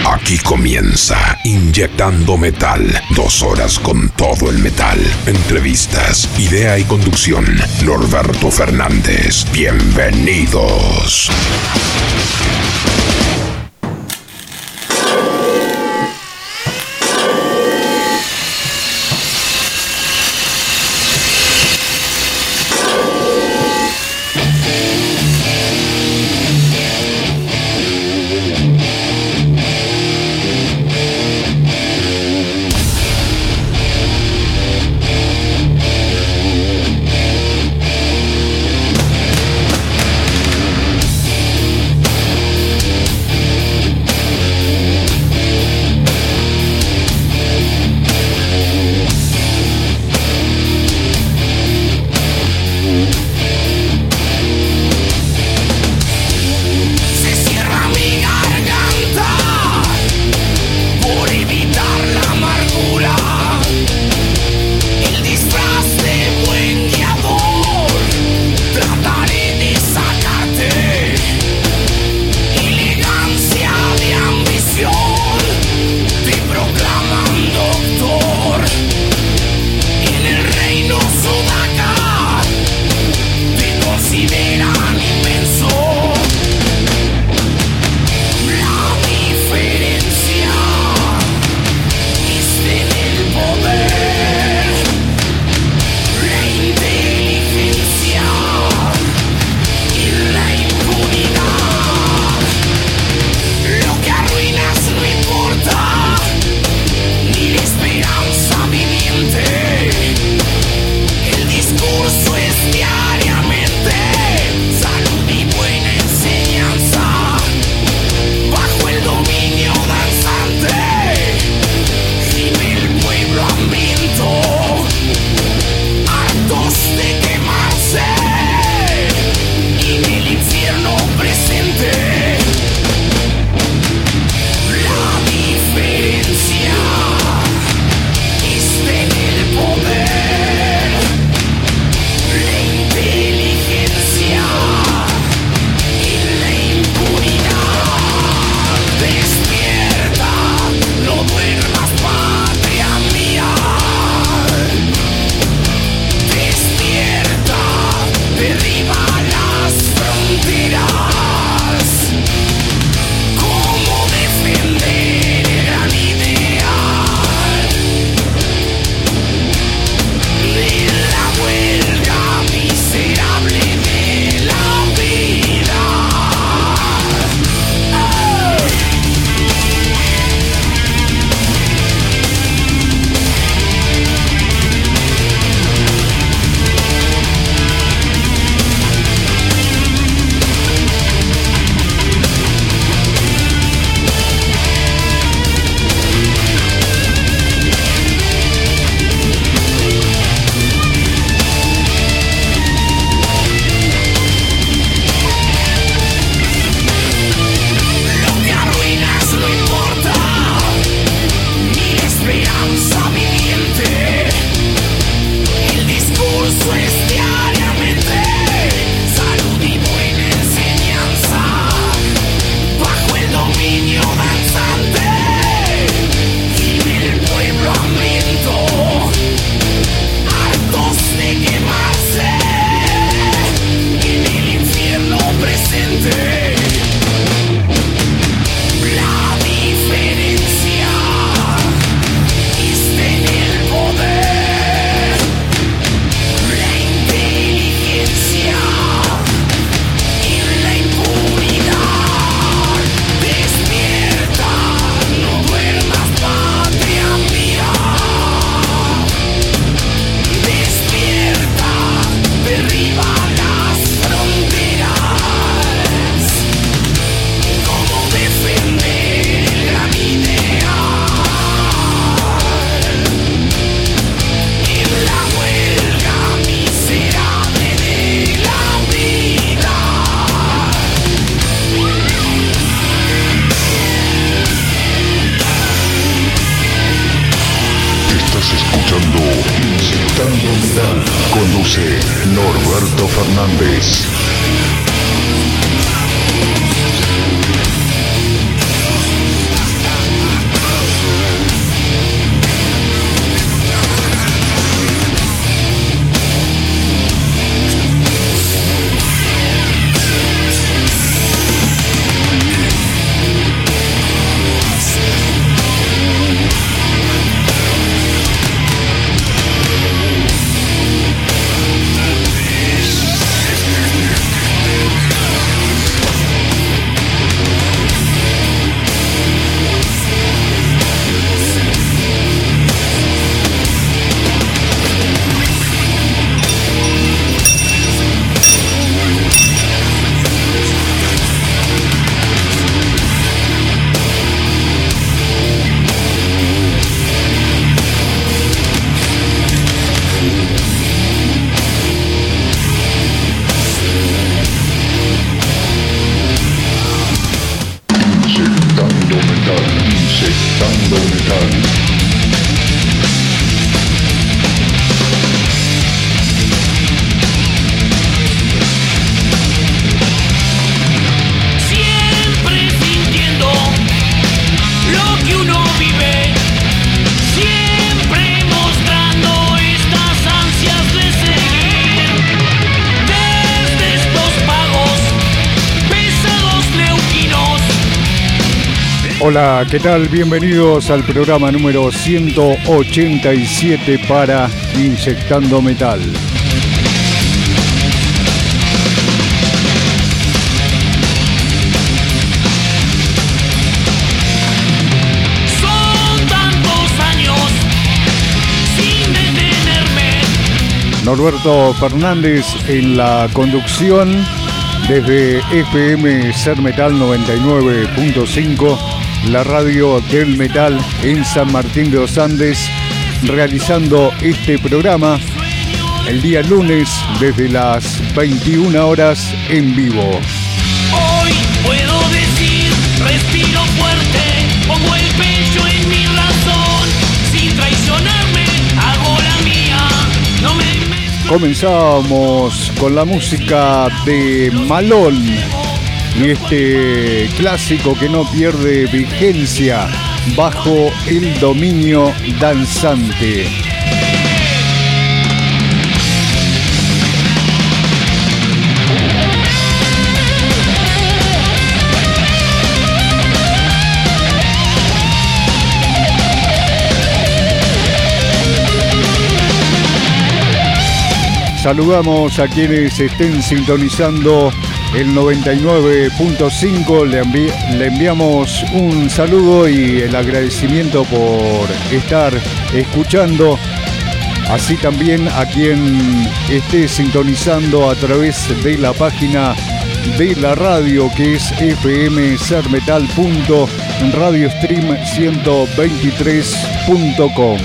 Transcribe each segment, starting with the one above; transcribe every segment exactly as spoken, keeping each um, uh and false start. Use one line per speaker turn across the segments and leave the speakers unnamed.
Aquí comienza Inyectando Metal. Dos horas con todo el metal. Entrevistas, idea y conducción. Norberto Fernández. Bienvenidos.
Conduce Norberto Fernández. metal.
Hola, ¿qué tal? Bienvenidos al programa número ciento ochenta y siete para Inyectando Metal.
Son tantos años sin detenerme.
Norberto Fernández en la conducción desde F M Ser Metal noventa y nueve punto cinco. La radio del metal en San Martín de los Andes, realizando este programa el día lunes desde las veintiuna horas en vivo.
Hoy puedo decir, respiro fuerte, pongo el pecho en mi razón, sin traicionarme, hago la mía, no me mezclo.
Comenzamos con la música de Malón y este clásico que no pierde vigencia, Bajo el dominio danzante. Saludamos a quienes estén sintonizando el noventa y nueve punto cinco, le, envi- le enviamos un saludo y el agradecimiento por estar escuchando. Así también a quien esté sintonizando a través de la página de la radio, que es f m ser metal punto radiostream ciento veintitrés punto com.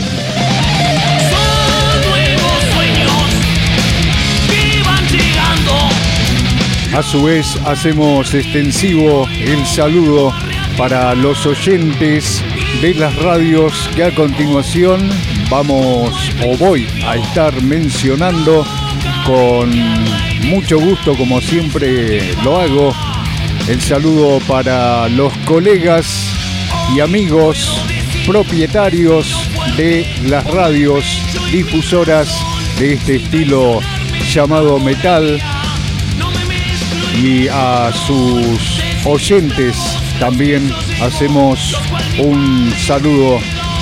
A su vez, hacemos extensivo el saludo para los oyentes de las radios que a continuación vamos o voy a estar mencionando con mucho gusto, como siempre lo hago. El saludo para los colegas y amigos propietarios de las radios difusoras de este estilo llamado metal. Y a sus oyentes también hacemos un saludo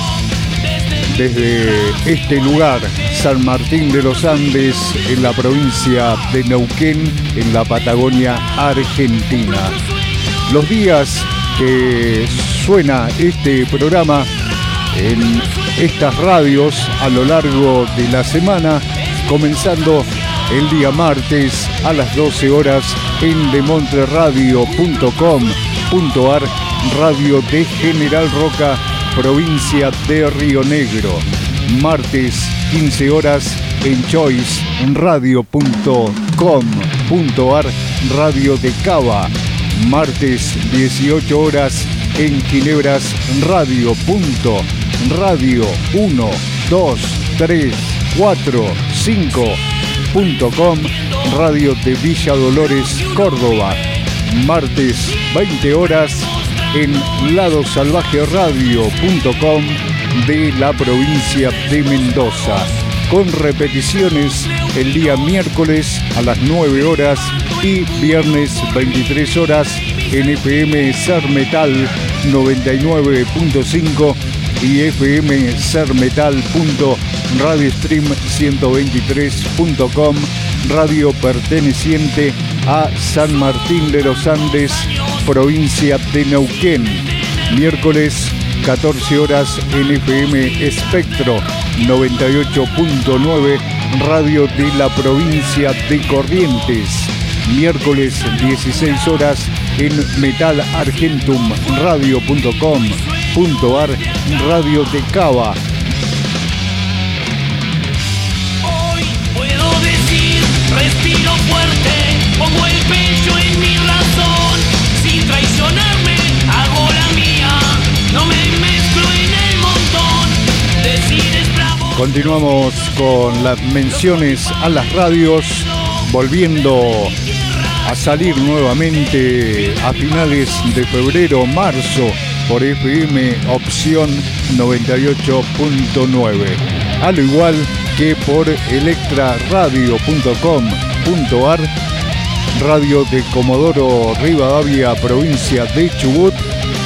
desde este lugar, San Martín de los Andes, en la provincia de Neuquén, en la Patagonia Argentina. Los días que suena este programa en estas radios a lo largo de la semana, comenzando el día martes a las doce horas en demontreradio punto com punto ar, radio de General Roca, provincia de Río Negro. Martes quince horas en choice radio punto com punto ar, radio de Cava. Martes dieciocho horas en Ginebras radio. Radio uno, dos, tres, cuatro, cinco punto com, radio de Villa Dolores, Córdoba. Martes veinte horas en lado salvaje radio punto com de la provincia de Mendoza, con repeticiones el día miércoles a las nueve horas y viernes veintitrés horas en F M Ser Metal noventa y nueve punto cinco y F M Ser Metal punto radiostream ciento veintitrés punto com, radio perteneciente a San Martín de los Andes, provincia de Neuquén. Miércoles catorce horas en F M Espectro noventa y ocho punto nueve, radio de la provincia de Corrientes. Miércoles dieciséis horas en metal argentum radio punto com punto ar, radio de Cava.
Hoy puedo decir, respiro fuerte, pongo el pecho en mi razón, sin traicionarme, hago la mía, no me mezclo en el momento.
Continuamos con las menciones a las radios, volviendo a salir nuevamente a finales de febrero, marzo, por F M Opción noventa y ocho punto nueve, al igual que por electra radio punto com punto ar, radio de Comodoro Rivadavia, provincia de Chubut,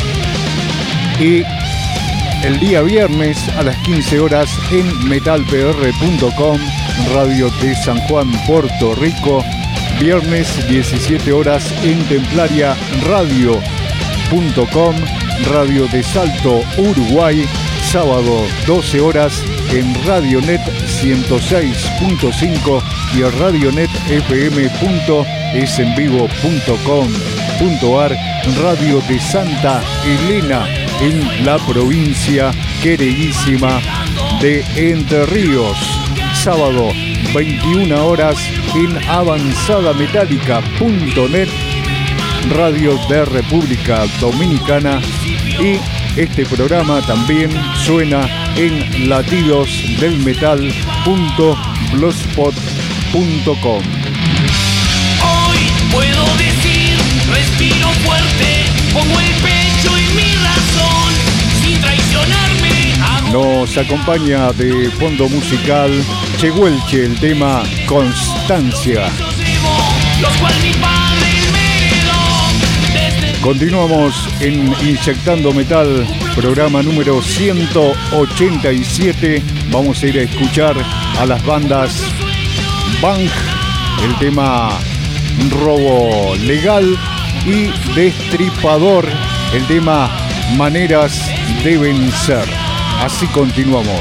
y el día viernes a las quince horas en metal p r punto com, radio de San Juan, Puerto Rico. Viernes diecisiete horas en templaria radio punto com, radio de Salto, Uruguay. Sábado doce horas en Radionet ciento seis punto cinco y el radionet f m punto es en vivo punto com punto ar, radio de Santa Elena en la provincia queridísima de Entre Ríos. Sábado veintiuna horas en avanzada metálica punto net, radio de República Dominicana, y este programa también suena en latidos del metal punto blogspot punto com.
Hoy puedo decir, respiro fuerte, pongo el pecho en mi razón, sin traicionarme. Hago...
Nos acompaña de fondo musical Chehuelche, el tema Constancia.
Los cuales mi padre me heredó desde...
Continuamos en Inyectando Metal, programa número ciento ochenta y siete. Vamos a ir a escuchar a las bandas Bang, el tema Robo Legal, y Destripador, el tema Maneras de Vencer. Así continuamos.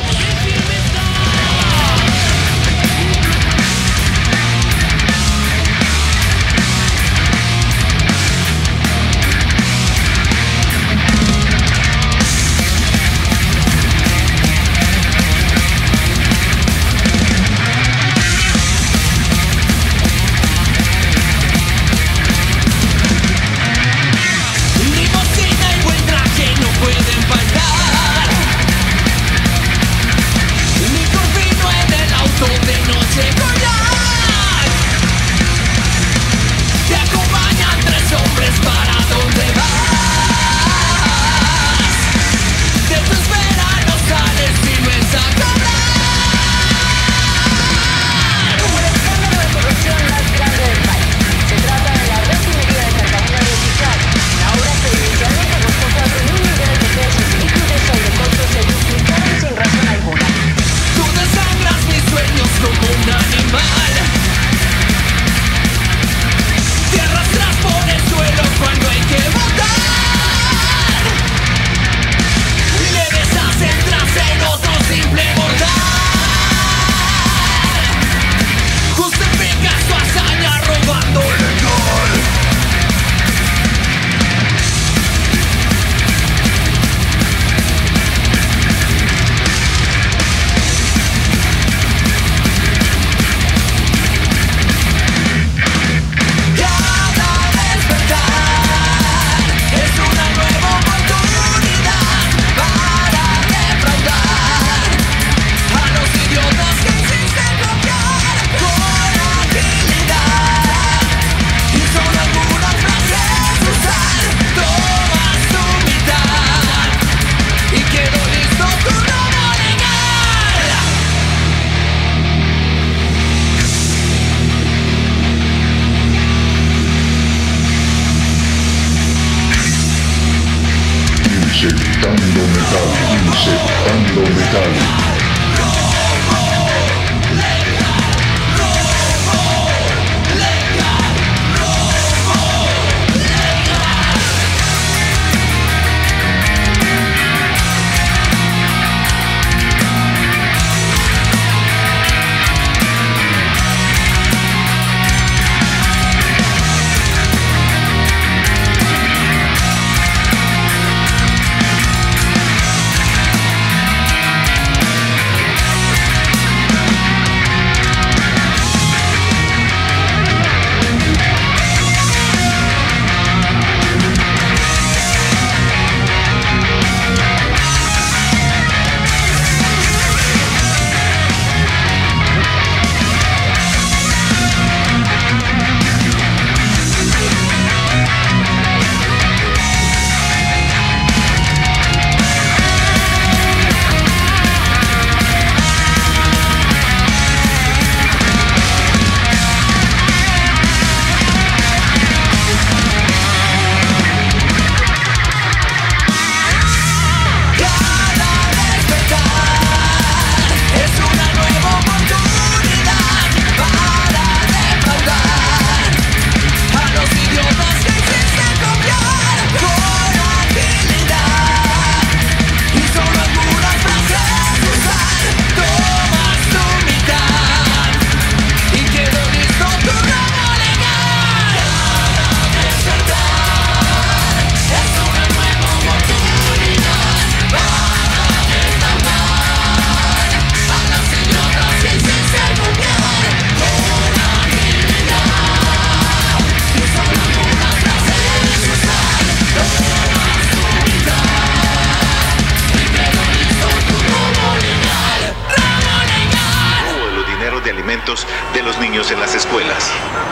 Mi cocina y buen traje no pueden faltar. Mi corpino en el auto de noche collar. Te acompañan tres hombres, ¿para dónde vas? De tu espera no sales si no es a
El escándalo de corrupción más grande del país. Se trata de la refinería de Cartagena de Oficial. La obra se inicialmente costó cuatro mil millones de pesos y cubre sobrecostos se duplicaron sin razón alguna.
Tú desangras mis sueños como un animal. Te arrastras por el suelo cuando hay que votar. Le deshacen tras en otro simple mortal. Justificas tu hazaña robando legal. Cada despertar es una nueva oportunidad para defraudar a los idiotas que insisten copiar con agilidad. Y son algunas frases usar, tomas tu mitad y quedó listo tu robo legal.
Inyectando metal, inyectando metal.
comportamientos de los niños en las escuelas.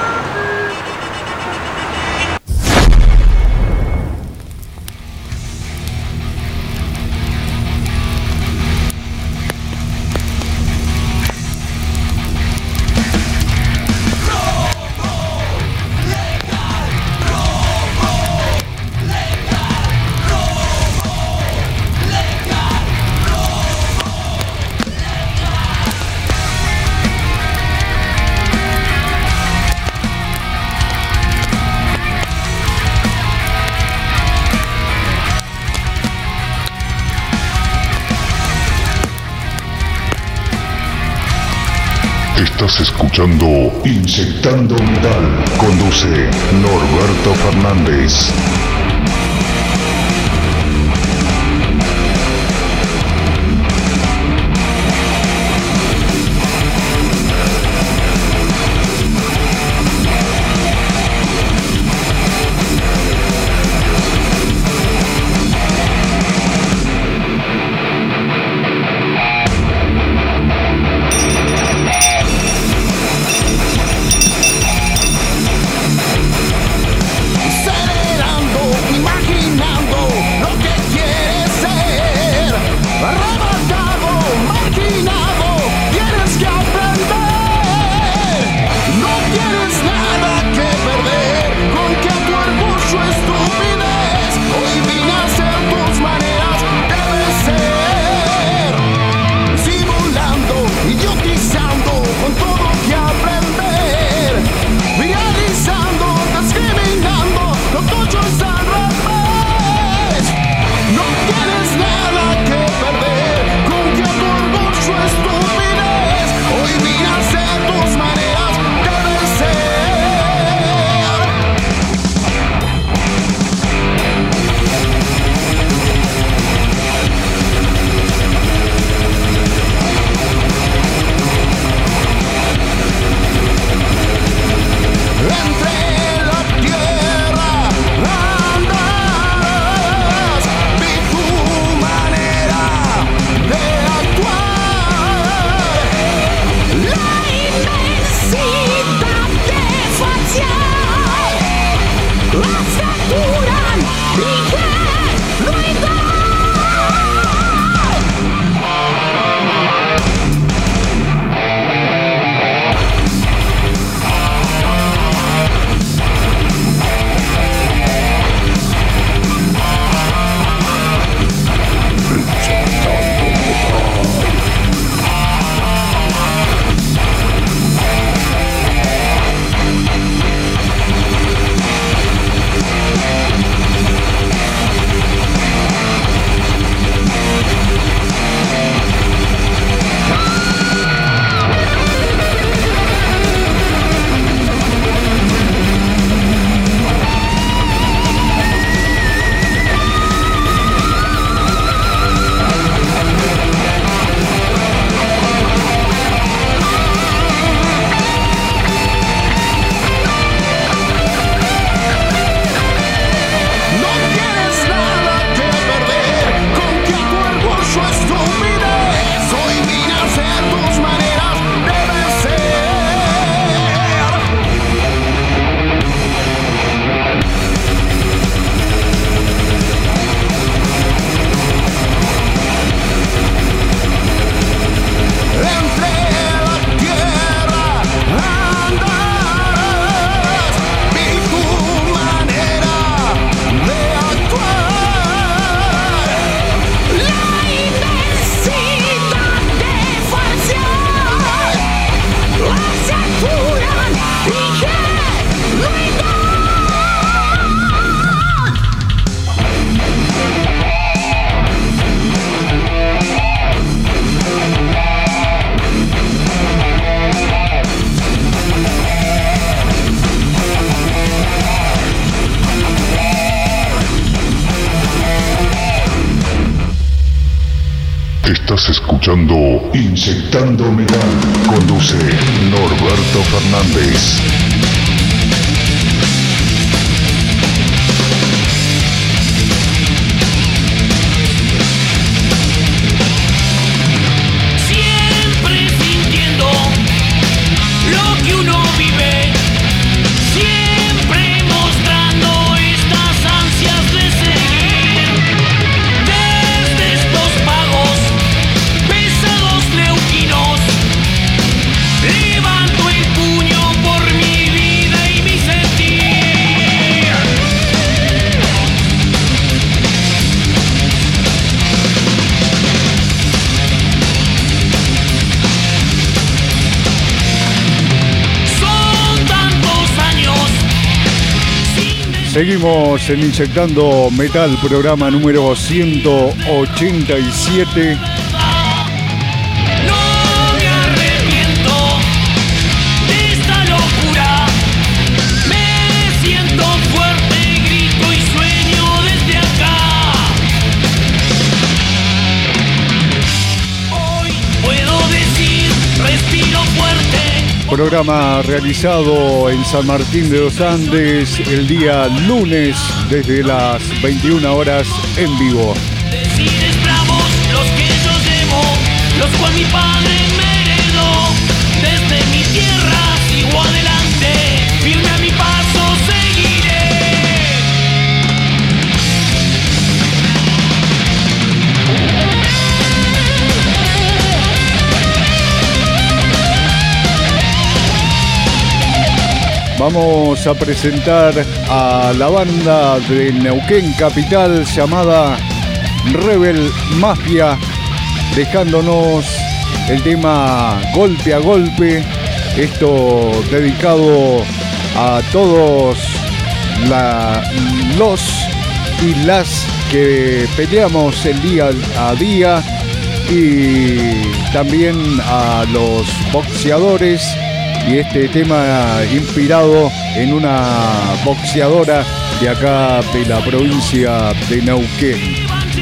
Estás escuchando Inyectando Metal. Conduce Norberto Fernández. Estás escuchando Inyectando Metal. Conduce Norberto Fernández.
Siempre sintiendo
Seguimos en Inyectando Metal, programa número ciento ochenta y siete.
No me arrepiento de esta locura. Me siento fuerte, grito y sueño desde acá. Hoy puedo decir, respiro fuerte.
Programa realizado en San Martín de los Andes el día lunes desde las veintiuna horas en vivo.
Decires bravos los que yo llevo, los cual mi padre me heredó. Desde mi tierra sigo adelante, firme a mi paso seguiré.
Vamos a presentar a la banda de Neuquén Capital llamada Rebel Mafia, dejándonos el tema Golpe a Golpe, esto dedicado a todos la, los y las que peleamos el día a día y también a los boxeadores. Y este tema inspirado en una boxeadora de acá de la provincia de Neuquén.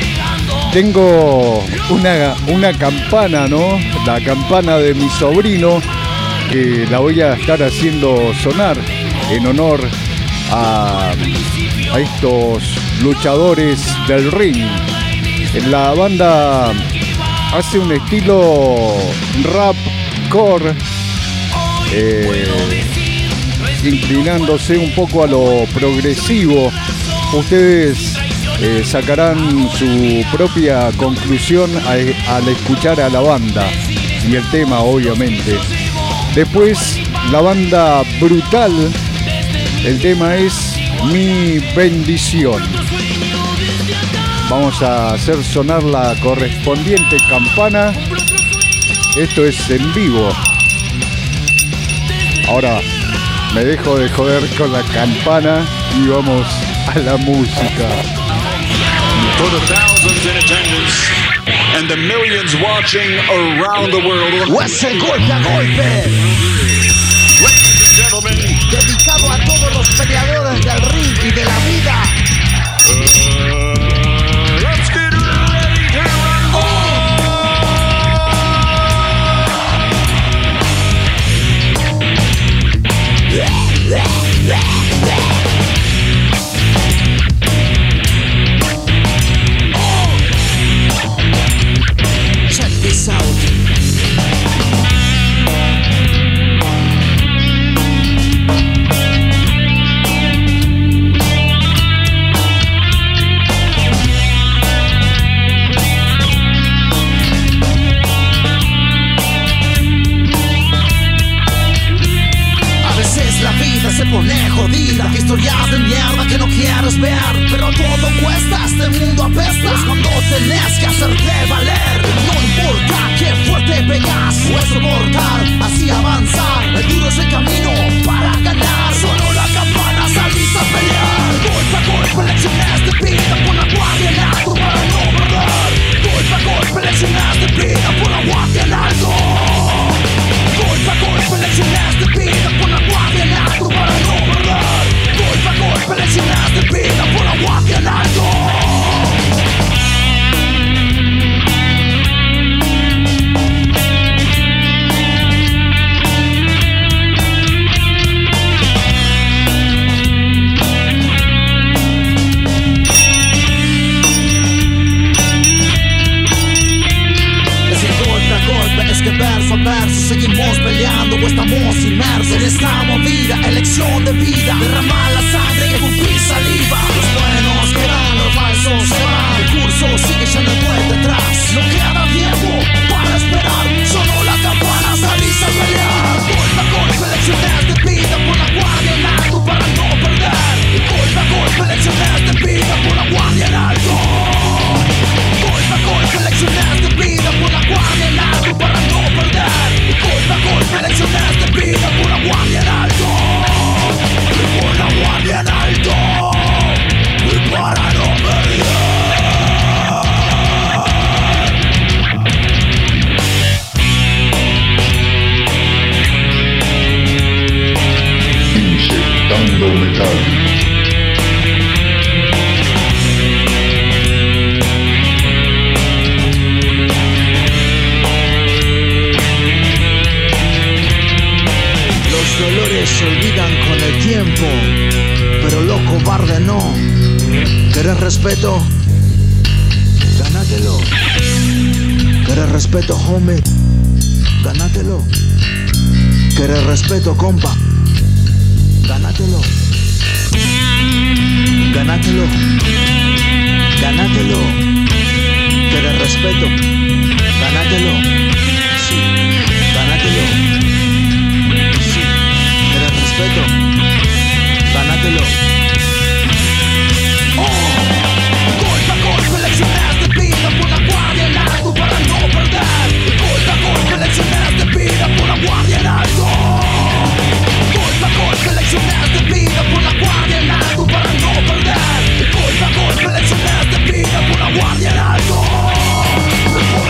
Tengo una, una campana, ¿no? La campana de mi sobrino, que la voy a estar haciendo sonar en honor a, a estos luchadores del ring. La banda hace un estilo rap core, Eh, inclinándose un poco a lo progresivo. Ustedes eh, sacarán su propia conclusión a, al escuchar a la banda y el tema, obviamente. Después, la banda Brutal, el tema es Mi Bendición. Vamos a hacer sonar la correspondiente campana. Esto es en vivo. Ahora me dejo de joder con la campana y vamos a la música.
For the thousands in attendance and the millions watching around the world.
¡Es el golpe a golpe!
Ladies and gentlemen,
Dedicado a todos los peleadores del ring y de la vida.
uh, let's get ready to rumble.
Check this out. respeto, homie? Gánatelo. ¿Quieres respeto, compa? Gánatelo. Gánatelo. Gánatelo. ¿Quieres respeto? Gánatelo. Sí. Gánatelo. Sí. ¿Quieres respeto? Gánatelo.
Golpe a golpe leccionaste vida por la guardia en alto para no perder. Golpe a golpe leccionaste vida por la guardia en alto. Golpe a golpe leccionaste vida por la guardia en alto para no perder. Golpe a golpe leccionaste vida por la guardia en alto.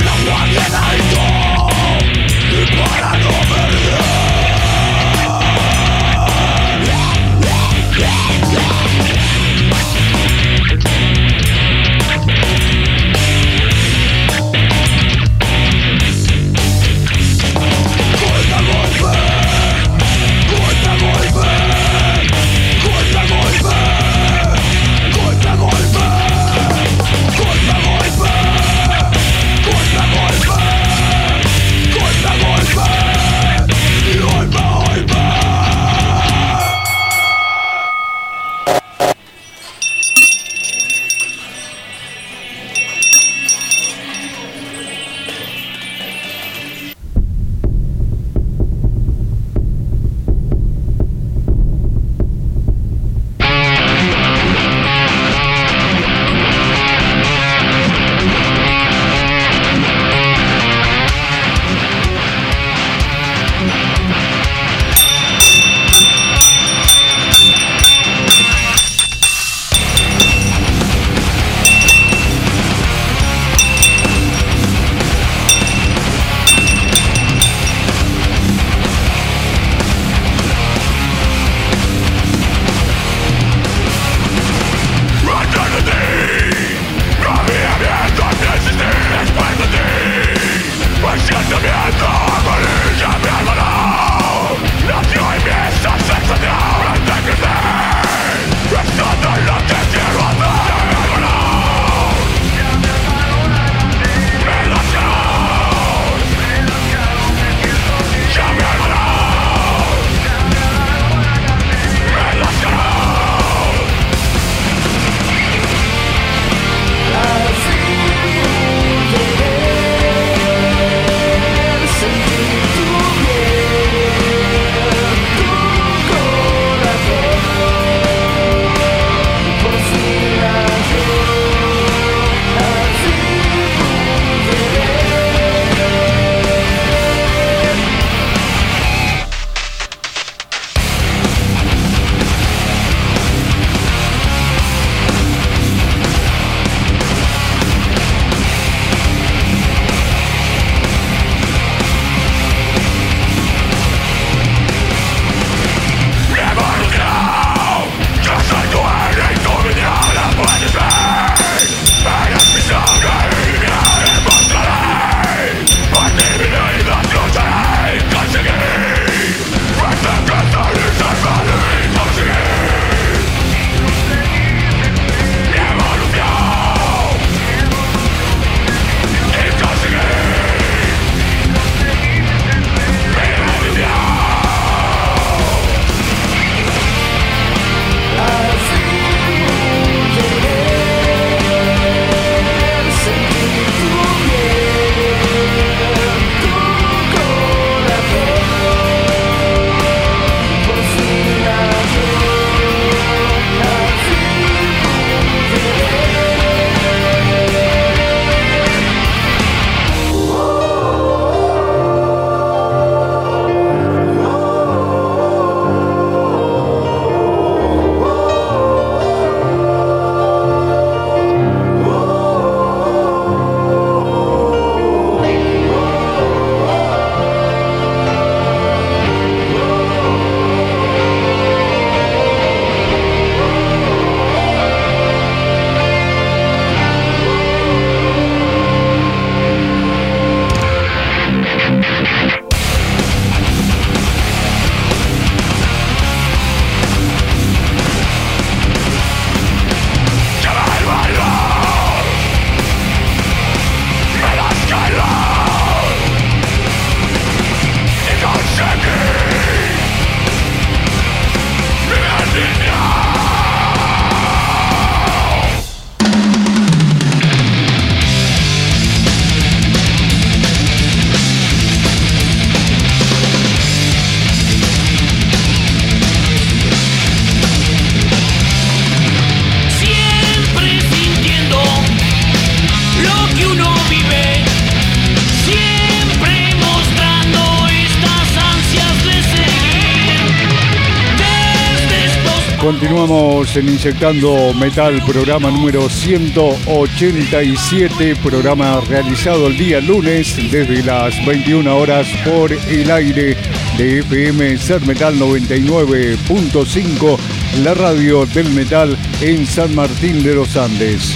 Continuamos en Inyectando Metal, programa número ciento ochenta y siete, programa realizado el día lunes desde las veintiuna horas por el aire de F M Ser Metal noventa y nueve punto cinco, la radio del metal en San Martín de los Andes.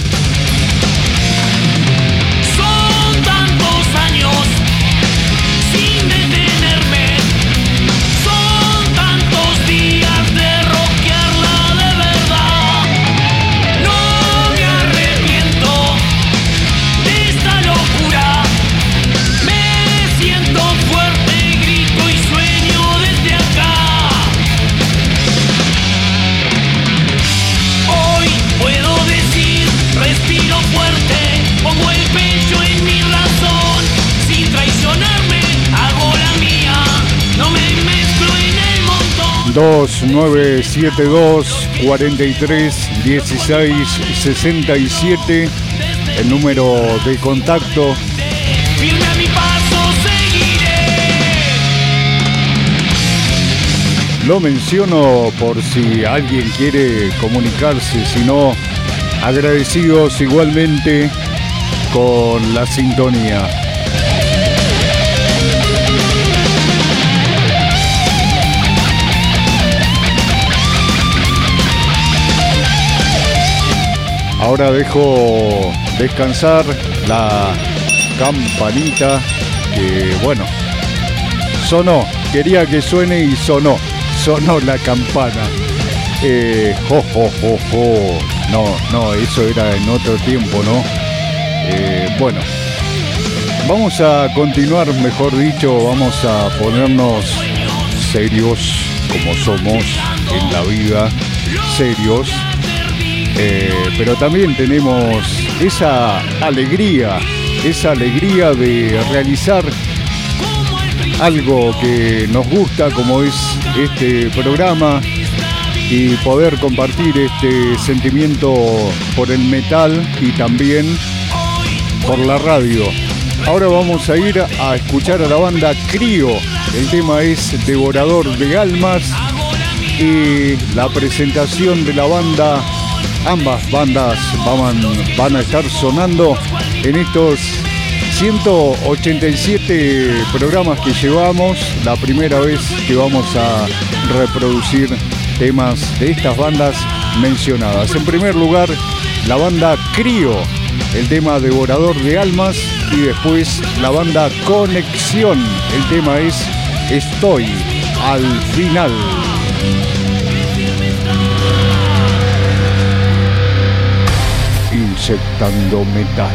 Son tantos años sin detenerme, son tantos días de rockearla de verdad. No me arrepiento de esta locura, me siento fuerte, grito y sueño desde acá. Hoy puedo decir, respiro fuerte, pongo el pecho en mi razón, sin traicionarme, hago la mía, no me mezclo en el montón.
dos nueve siete dos, cuatro tres, uno seis seis siete, el número de contacto.
Firme a mi paso seguiré.
Lo menciono por si alguien quiere comunicarse, si no, agradecidos igualmente con la sintonía. Ahora dejo descansar la campanita que, bueno, sonó, quería que suene y sonó, sonó la campana. Eh, jo, jo, jo, jo. No, no, eso era en otro tiempo, ¿no? Eh, bueno, vamos a continuar, mejor dicho, vamos a ponernos serios como somos en la vida, serios. Eh, pero también tenemos esa alegría, esa alegría de realizar algo que nos gusta, como es este programa, y poder compartir este sentimiento por el metal y también por la radio. Ahora vamos a ir a escuchar a la banda Crío. El tema es Devorador de Almas y la presentación de la banda. Ambas bandas van, van a estar sonando en estos ciento ochenta y siete programas que llevamos. La primera vez que vamos a reproducir temas de estas bandas mencionadas. En primer lugar, la banda Crío, el tema Devorador de Almas, y después la banda Conexión, el tema es Estoy al Final. Inyectando Metal.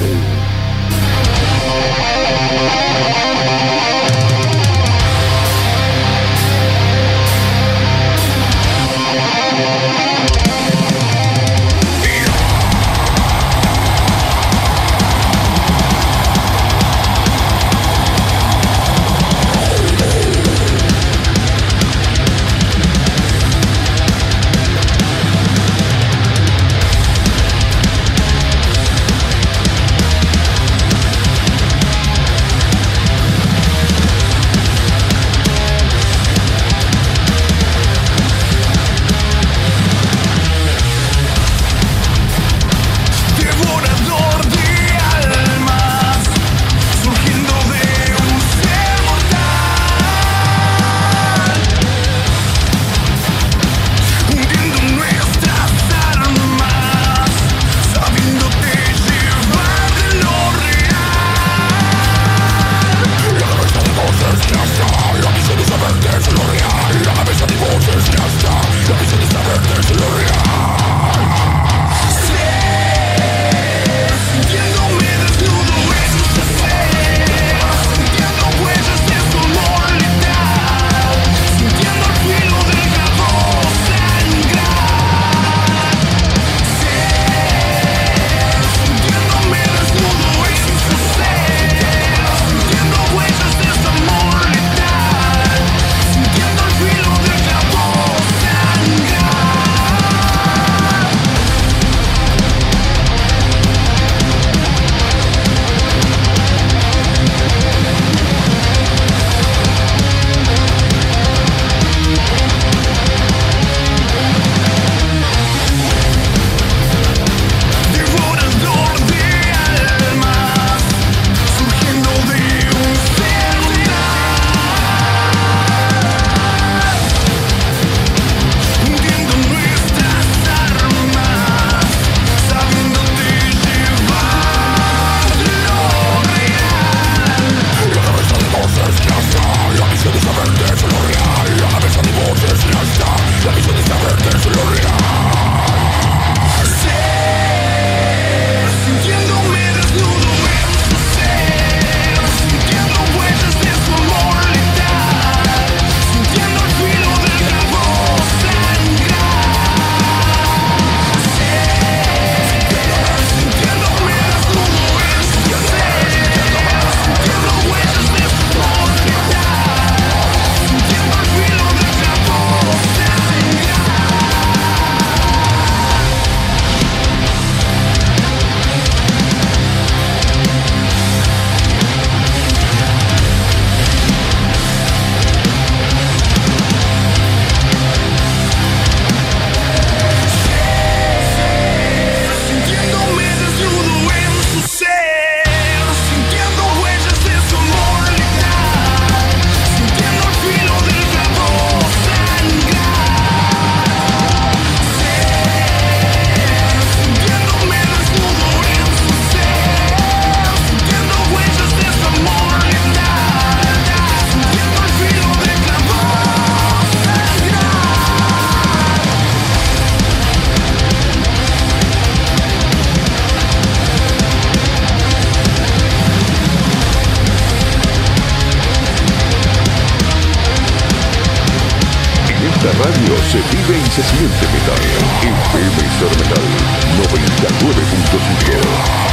radio se vive y se siente metal. F M Ser Metal noventa y nueve punto cinco.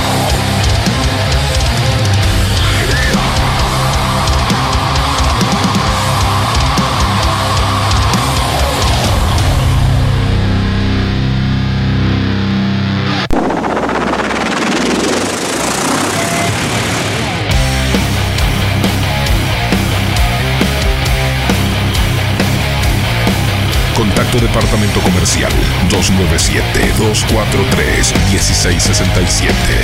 Contacto Departamento Comercial dos nueve siete, dos cuatro tres, uno seis seis siete.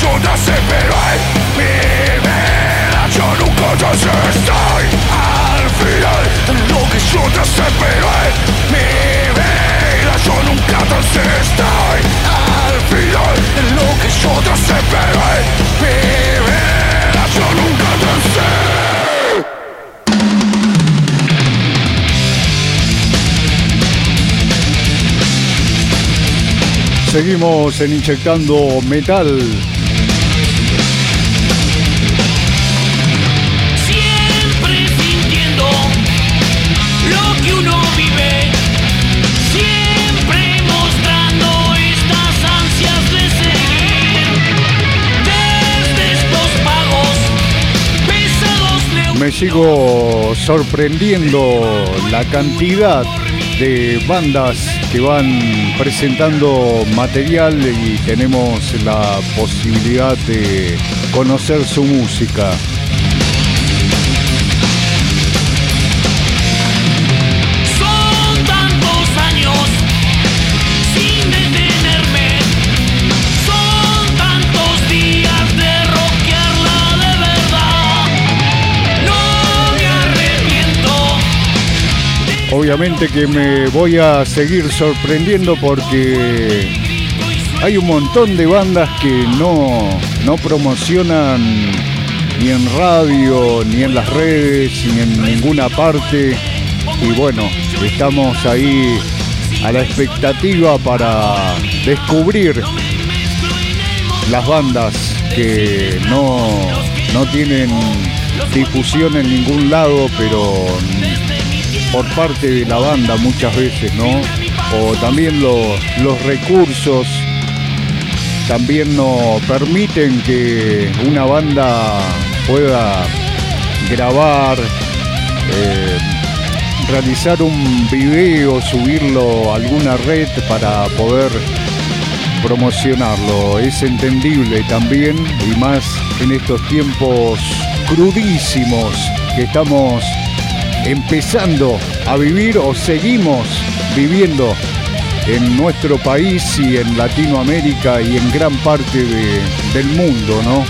yo no sé, pero en mi vida yo nunca te estoy al final. Lo que yo no sé, pero en mi vida yo nunca te estoy al final. Lo que yo no sé, pero en mi vida yo nunca te sé.
Seguimos en Inyectando Metal.
Siempre sintiendo lo que uno vive, siempre mostrando estas ansias de seguir. Desde estos pagos pesados le...
Me sigo sorprendiendo la cantidad de bandas que van presentando material y tenemos la posibilidad de conocer su música.
Son tantos años sin detenerme, son tantos días de rockearla de verdad. No me arrepiento.
Obviamente que me voy a seguir sorprendiendo porque hay un montón de bandas que no, no promocionan ni en radio, ni en las redes, ni en ninguna parte. Y bueno, estamos ahí a la expectativa para descubrir las bandas que no, no tienen difusión en ningún lado, pero por parte de la banda muchas veces, ¿no? O también lo, los recursos también no permiten que una banda pueda grabar, eh, realizar un video, subirlo a alguna red para poder promocionarlo. Es entendible también, y más en estos tiempos crudísimos que estamos empezando a vivir o seguimos viviendo en nuestro país y en Latinoamérica y en gran parte de, del mundo, ¿no?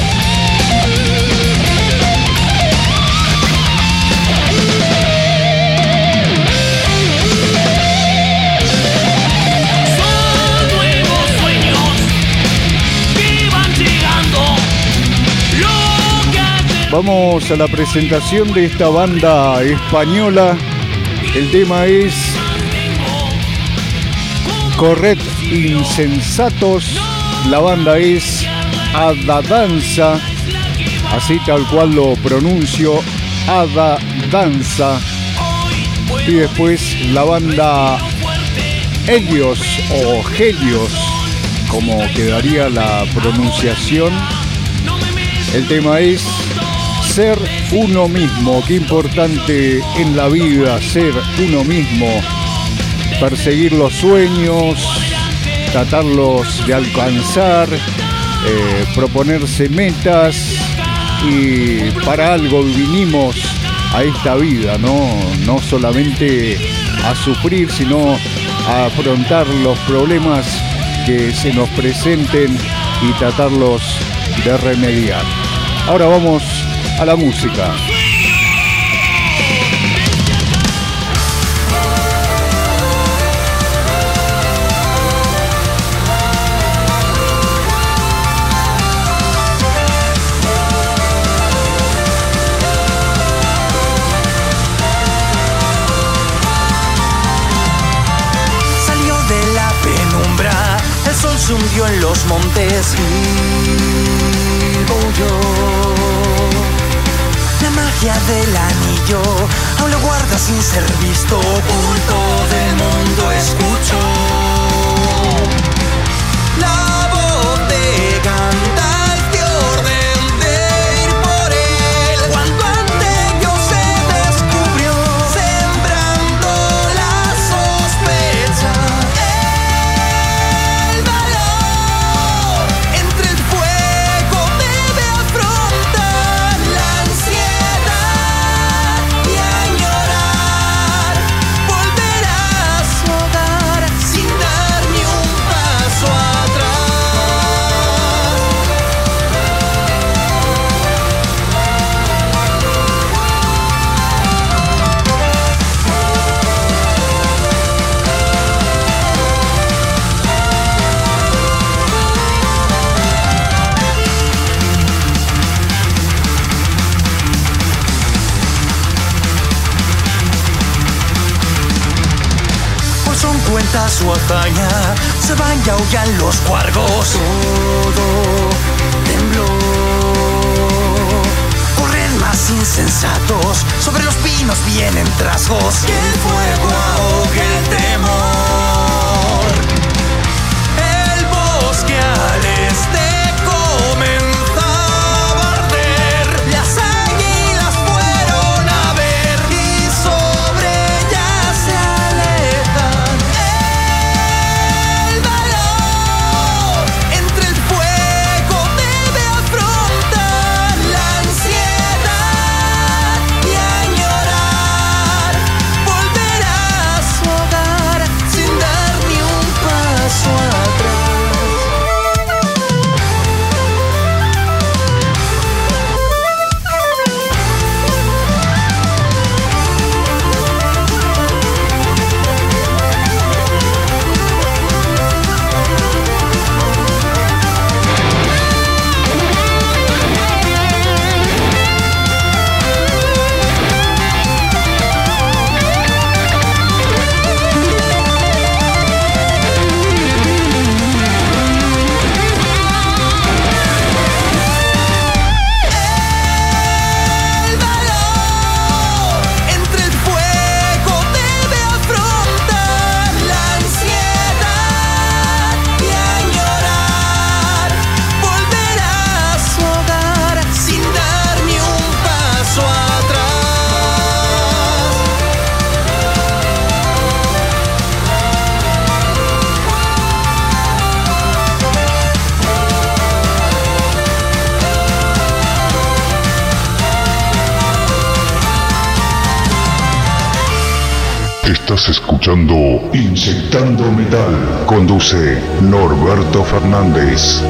Son nuevos sueños que van llegando. Lo que hace...
Vamos a la presentación de esta banda española. El tema es Corred Insensatos. La banda es Ada Danza, así tal cual lo pronuncio, Ada Danza. Y después la banda Helios o Helios, como quedaría la pronunciación. El tema es Ser uno mismo. Qué importante en la vida ser uno mismo. Perseguir los sueños, tratarlos de alcanzar, eh, proponerse metas, y para algo vinimos a esta vida, ¿no? No solamente a sufrir, sino a afrontar los problemas que se nos presenten y tratarlos de remediar. Ahora vamos a la música.
Salió de la penumbra, el sol se hundió en los montes y yo. La magia del anillo aún lo guarda sin ser visto, oculto del mundo escucho la voz de cantar, de orden de ir por él. Cuando ante ellos se descubrió, sembrando la sospecha, el valor entre el fuego debe afrontar la ansiedad y añorar volver a su hogar. su hazaña, se van y aullan los cuargos. Todo tembló. Corren más insensatos, sobre los pinos vienen trasgos. Que el fuego ahogue el temor. El bosque al este comenzaba a arder. Las águilas fueron a ver y sobre ellas se alejan. El valor entre el fuego debe afrontar la ansiedad y añorar volver a su hogar sin dar ni un paso atrás. El valor entre el fuego debe afrontar la ansiedad y añorar volver a su hogar sin dar ni un paso atrás.
Estás escuchando Inyectando Metal. Conduce Norberto Fernández.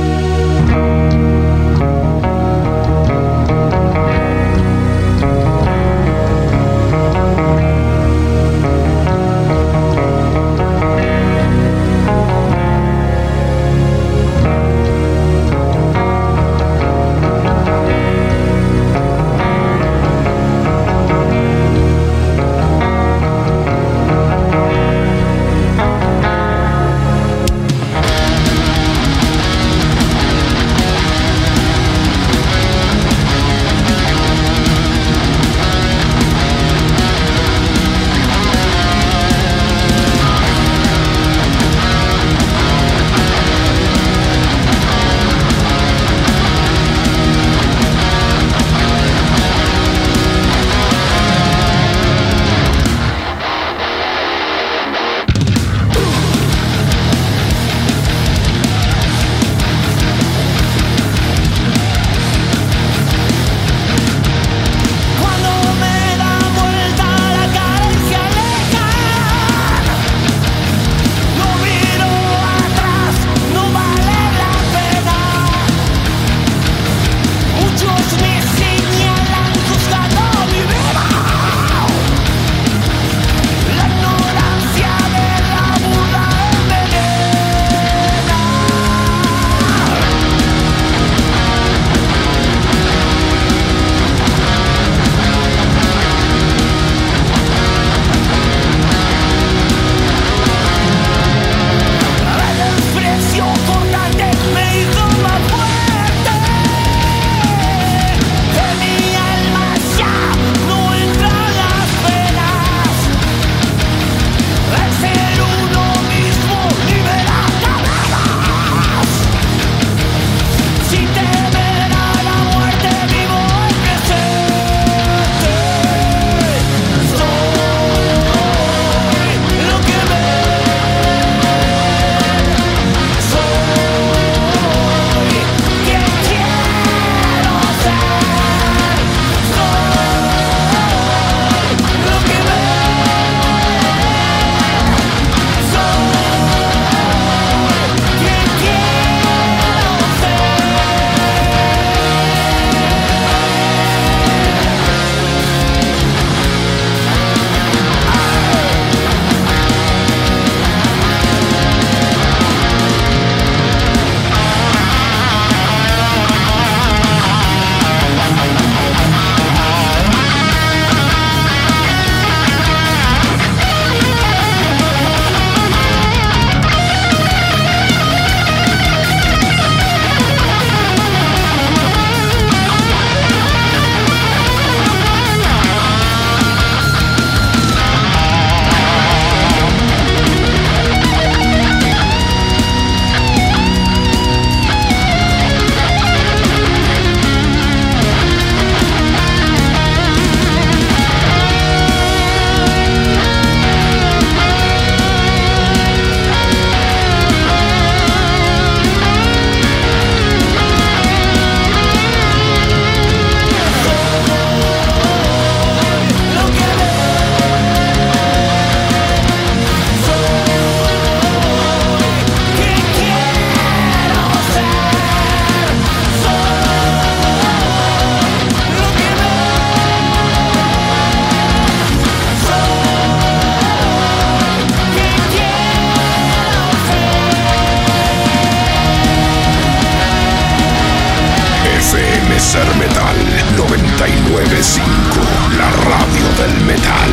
es Ser Metal noventa y nueve punto cinco, la radio del metal.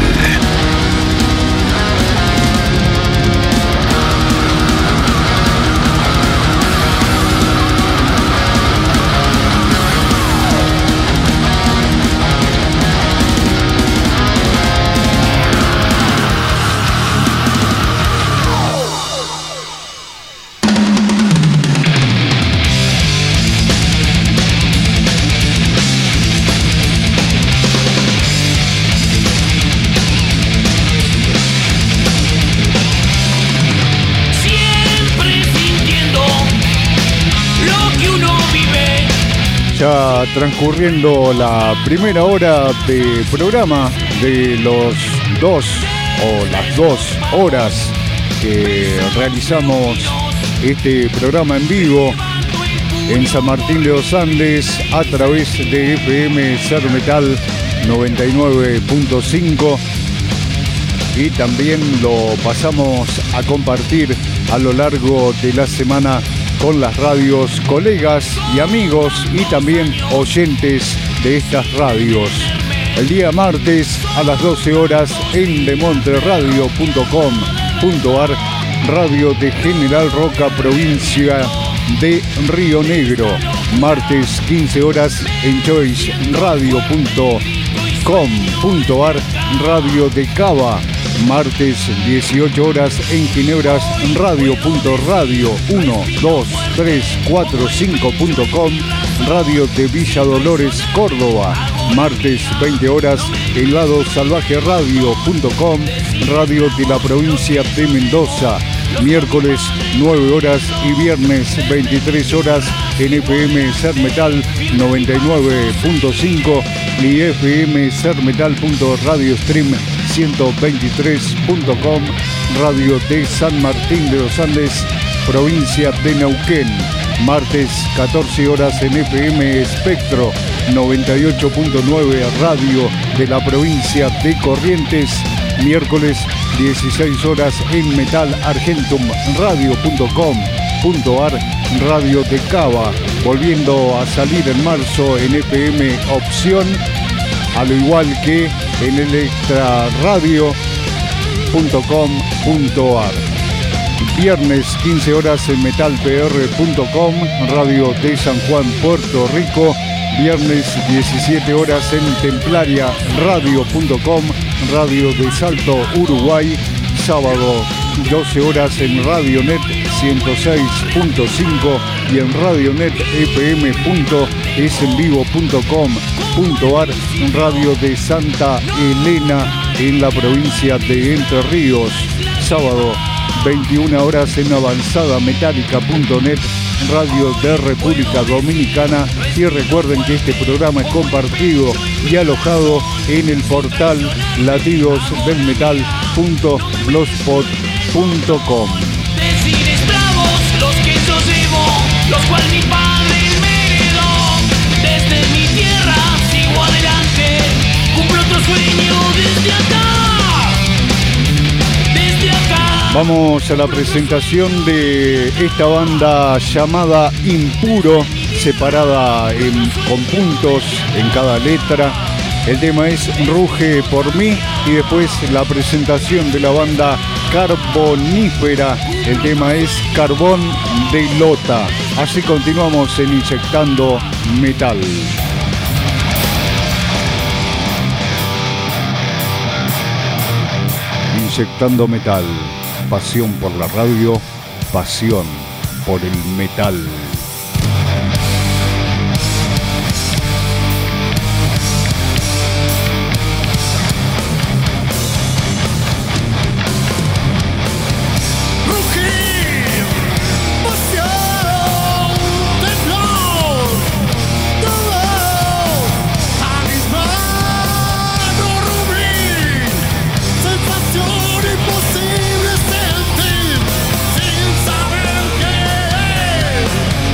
Ya transcurriendo la primera hora de programa de los dos o las dos horas que realizamos este programa en vivo en San Martín de los Andes a través de F M Ser Metal noventa y nueve punto cinco, y también lo pasamos a compartir a lo largo de la semana con las radios colegas y amigos y también oyentes de estas radios. El día martes a las doce horas en demontreradio punto com punto ar, radio de General Roca, provincia de Río Negro. Martes quince horas en choice radio punto com punto ar, radio de Cava. Martes dieciocho horas en Ginebras radio punto radio uno dos tres cuatro cinco punto com, radio de Villa Dolores, Córdoba. Martes veinte horas en lado salvaje radio punto com, radio de la provincia de Mendoza. Miércoles nueve horas y viernes veintitrés horas en F M Ser Metal noventa y nueve punto cinco y F M Ser Metal punto radio stream ciento veintitrés punto com, radio de San Martín de los Andes, provincia de Neuquén. Martes catorce horas en F M Espectro noventa y ocho punto nueve, radio de la provincia de Corrientes. Miércoles dieciséis horas en metal argentum radio punto com punto ar, radio de Cava. Volviendo a salir en marzo en F M Opción, al igual que en electraradio punto com punto ar. Viernes quince horas en metal p r punto com, radio de San Juan, Puerto Rico. Viernes diecisiete horas en templaria radio punto com, radio de Salto, Uruguay. Sábado doce horas en Radionet ciento seis punto cinco y en Radionet f m punto es en vivo punto com punto ar, radio de Santa Elena en la provincia de Entre Ríos. Sábado veintiuna horas en avanzada metálica punto net, radio de República Dominicana. Y recuerden que este programa es compartido y alojado en el portal latidos del metal punto blogspot punto com.
Decires bravos los que yo llevo, los cuales mi padre me heredó. Desde mi tierra sigo adelante, cumplo otro sueño desde acá. Desde acá.
Vamos a la presentación de esta banda llamada Impuro, separada en, con puntos en cada letra. El tema es Ruge por mí, y después la presentación de la banda Carbonífera. El tema es Carbón de Lota. Así continuamos en Inyectando Metal. Inyectando Metal. Pasión por la radio, pasión por el metal.
Imposible sentir sin saber qué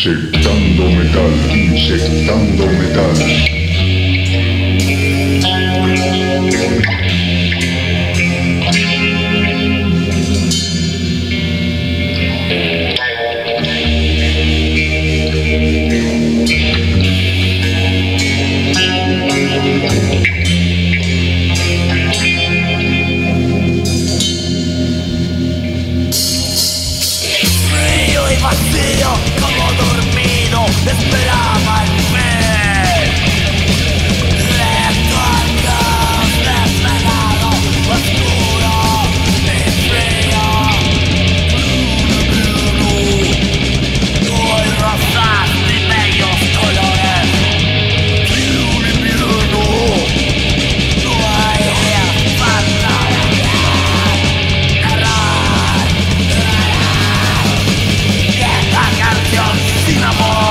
Inyectando metal, inyectando metal.
Esperaba el fin. Recto al caos desvelado, oscuro y frío. No hay rosas ni bellos colores. No hay falta de errar. Esta canción sin amor.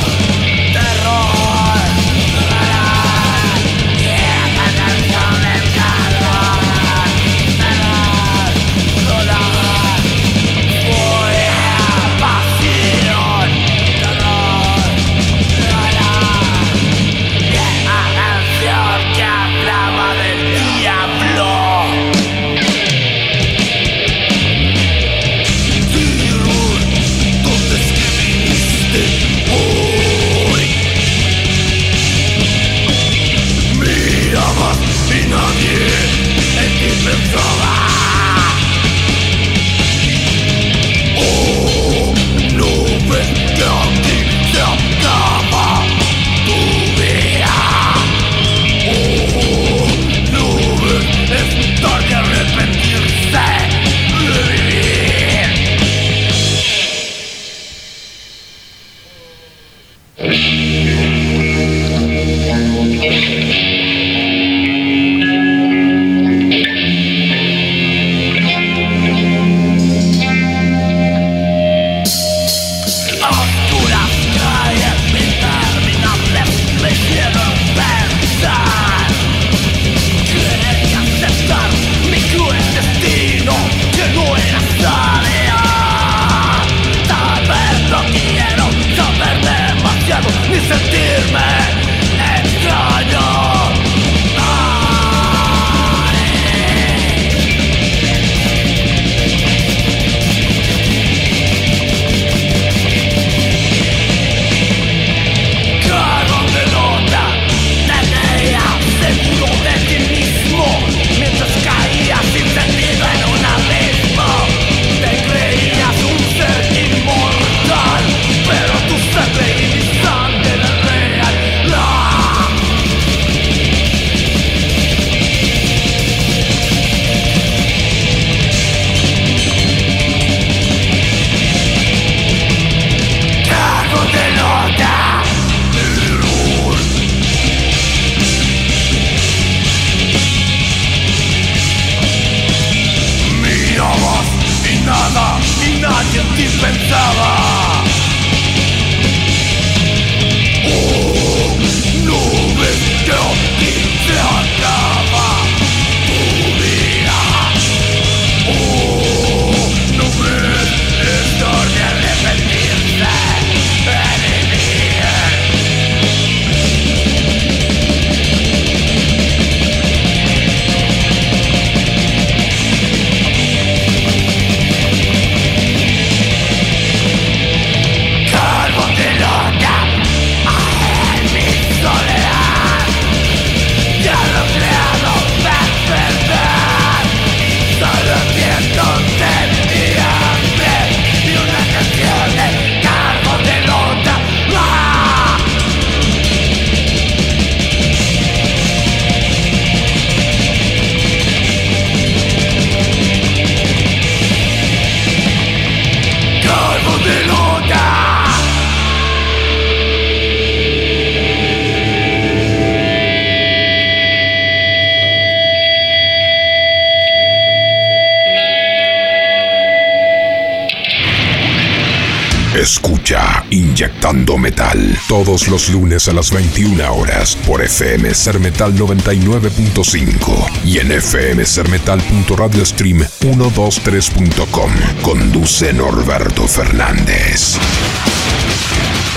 Escucha Inyectando Metal todos los lunes a las veintiuna horas por F M Ser Metal noventa y nueve punto cinco y en f m ser metal punto radiostream ciento veintitrés punto com. Conduce Norberto Fernández.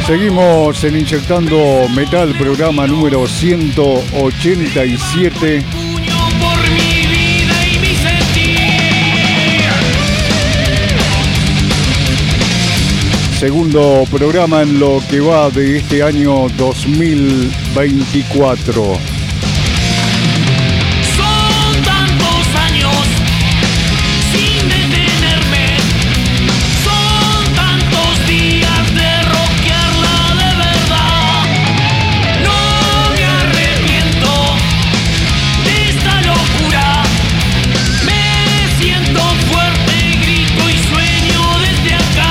Seguimos en Inyectando Metal, programa número ciento ochenta y siete.
Por mi vida y mi sentir.
Segundo programa en lo que va de este año dos mil veinticuatro.
Son tantos años sin detenerme. Son tantos días de rockearla de verdad. No me arrepiento de esta locura. Me siento fuerte, grito y sueño desde acá.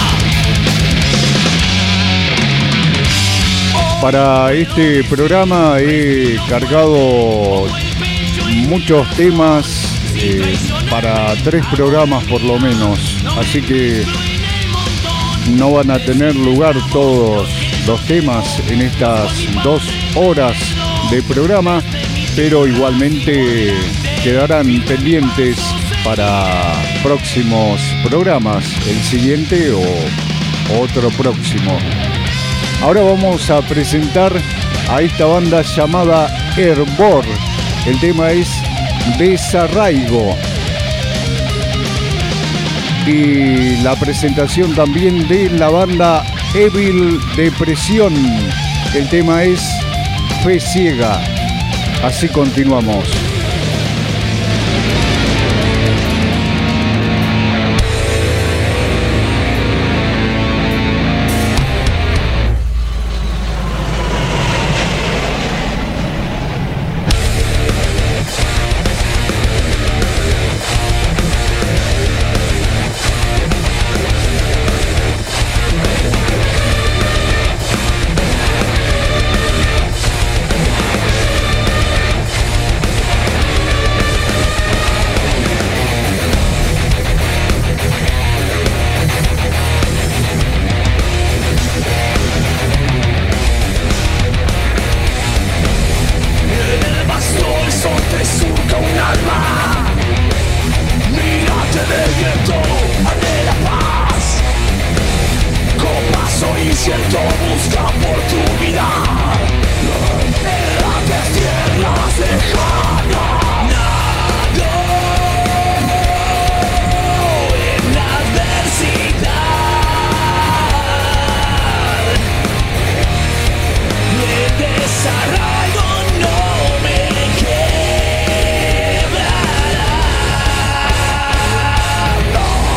Para este programa he cargado muchos temas eh, para tres programas por lo menos, así que no van a tener lugar todos los temas en estas dos horas de programa, pero igualmente quedarán pendientes para próximos programas, el siguiente o otro próximo. Ahora vamos a presentar a esta banda llamada Hervor. El tema es Desarraigo. Y la presentación también de la banda Evil Depresión. El tema es Fe Ciega. Así continuamos.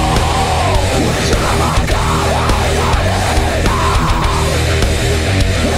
Desarraigo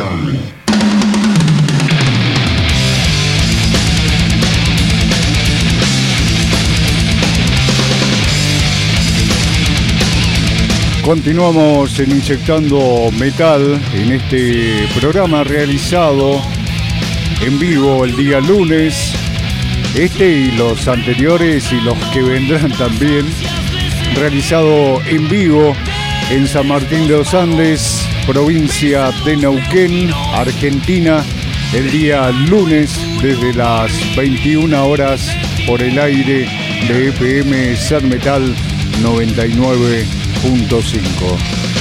Metal.
Continuamos en Inyectando Metal en este programa realizado en vivo el día lunes. Este y los anteriores y los que vendrán también, realizado en vivo en San Martín de los Andes, provincia de Neuquén, Argentina, el día lunes desde las veintiuna horas por el aire de E P M Ser Metal noventa y nueve punto cinco.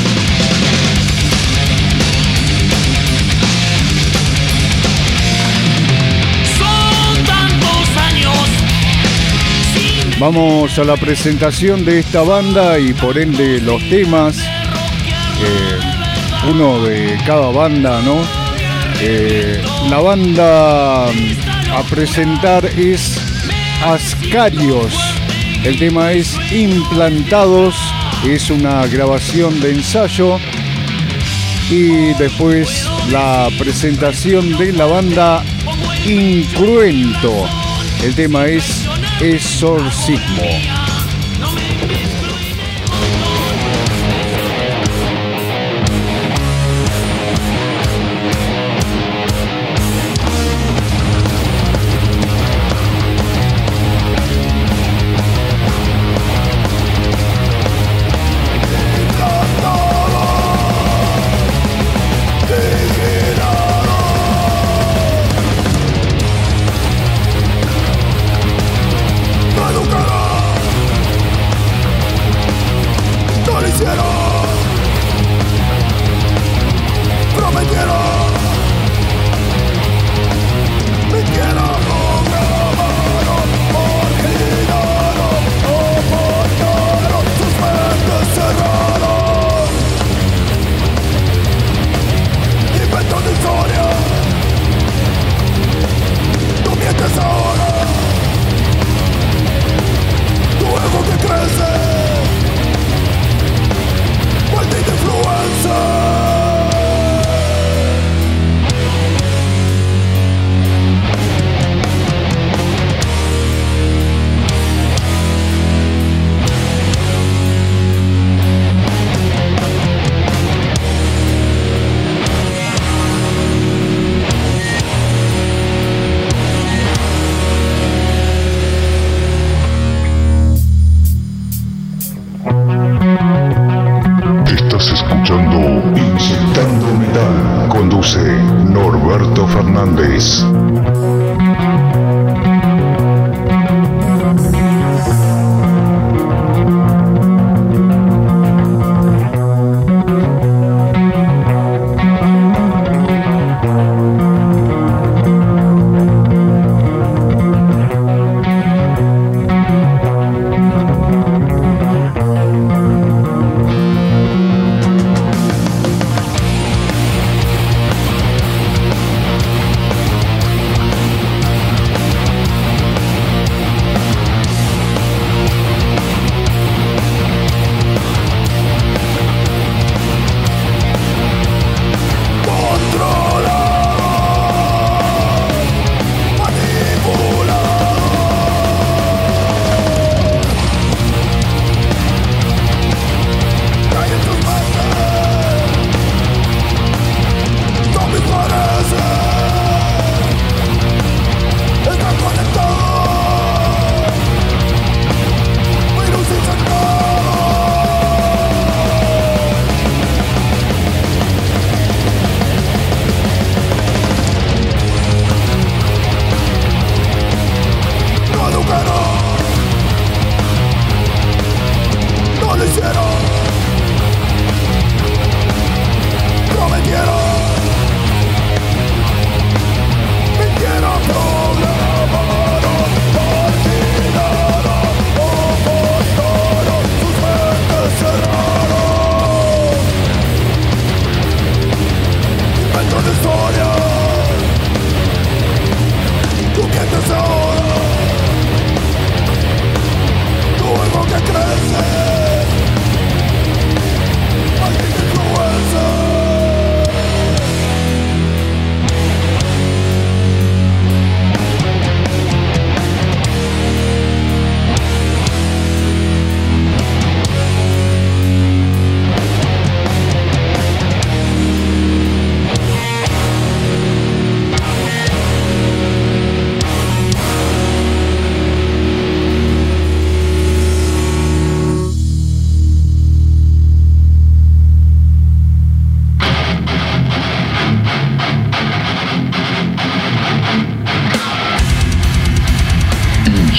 Vamos a la presentación de esta banda y por ende los temas, eh, uno de cada banda, ¿no? Eh, la banda a presentar es Ascarios, el tema es Implantados, es una grabación de ensayo y después la presentación de la banda Incruento, el tema es Exorcismo.
Norberto Fernández.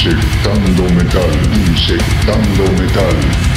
Inyectando metal, inyectando metal.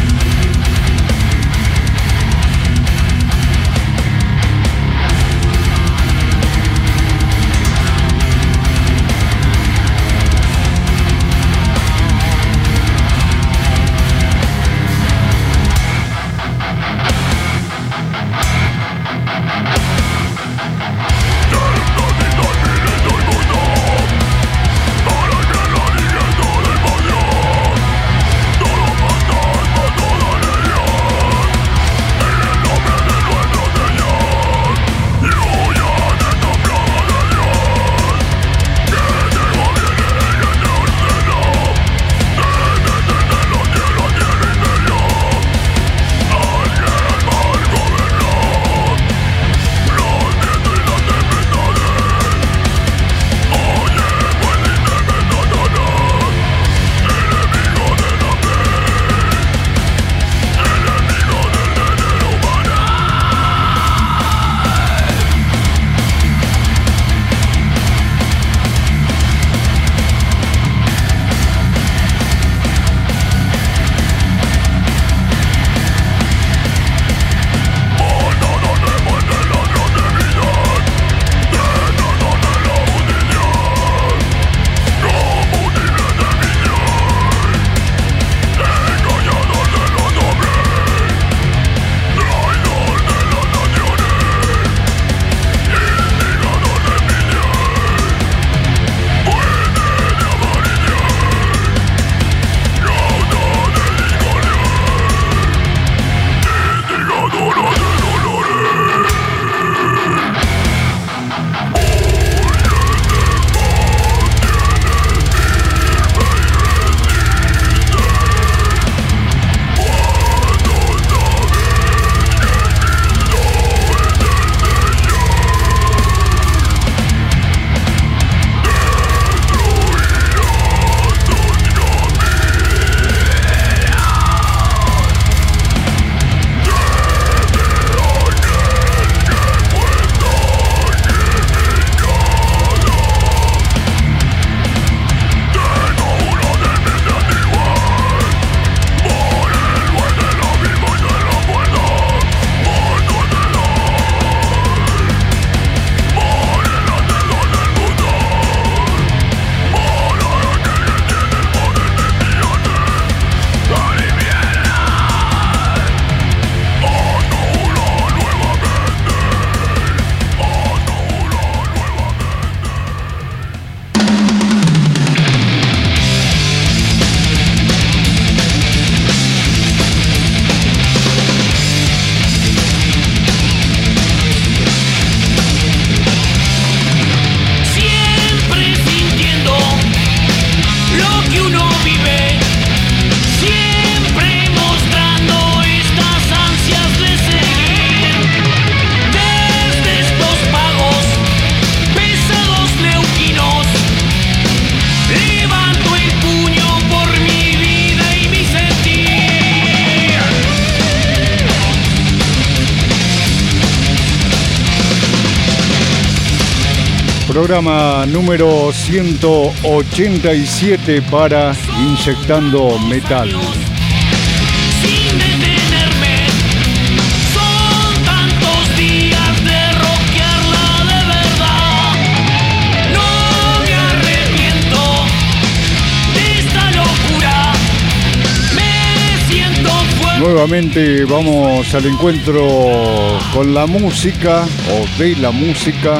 Programa número ciento ochenta y siete para Inyectando Metal.
Sin detenerme, son tantos días de rockearla de verdad. No me arrepiento de esta locura, me siento fuerte.
Nuevamente vamos al encuentro con la música o de la música.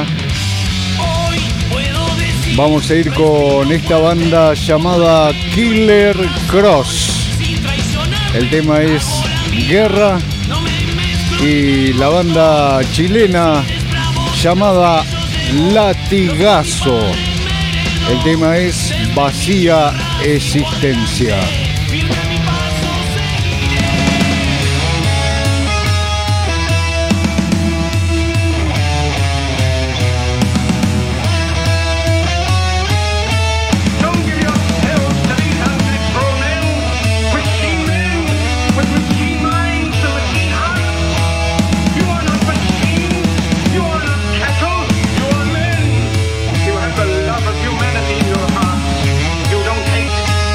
Vamos a ir con esta banda llamada Killer Cross. El tema es Guerra. Y la banda chilena llamada Latigazo. El tema es Vacía Existencia.
Humanity in your heart. You don't hate.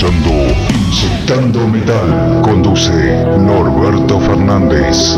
escuchando Inyectando Metal. Conduce Norberto Fernández.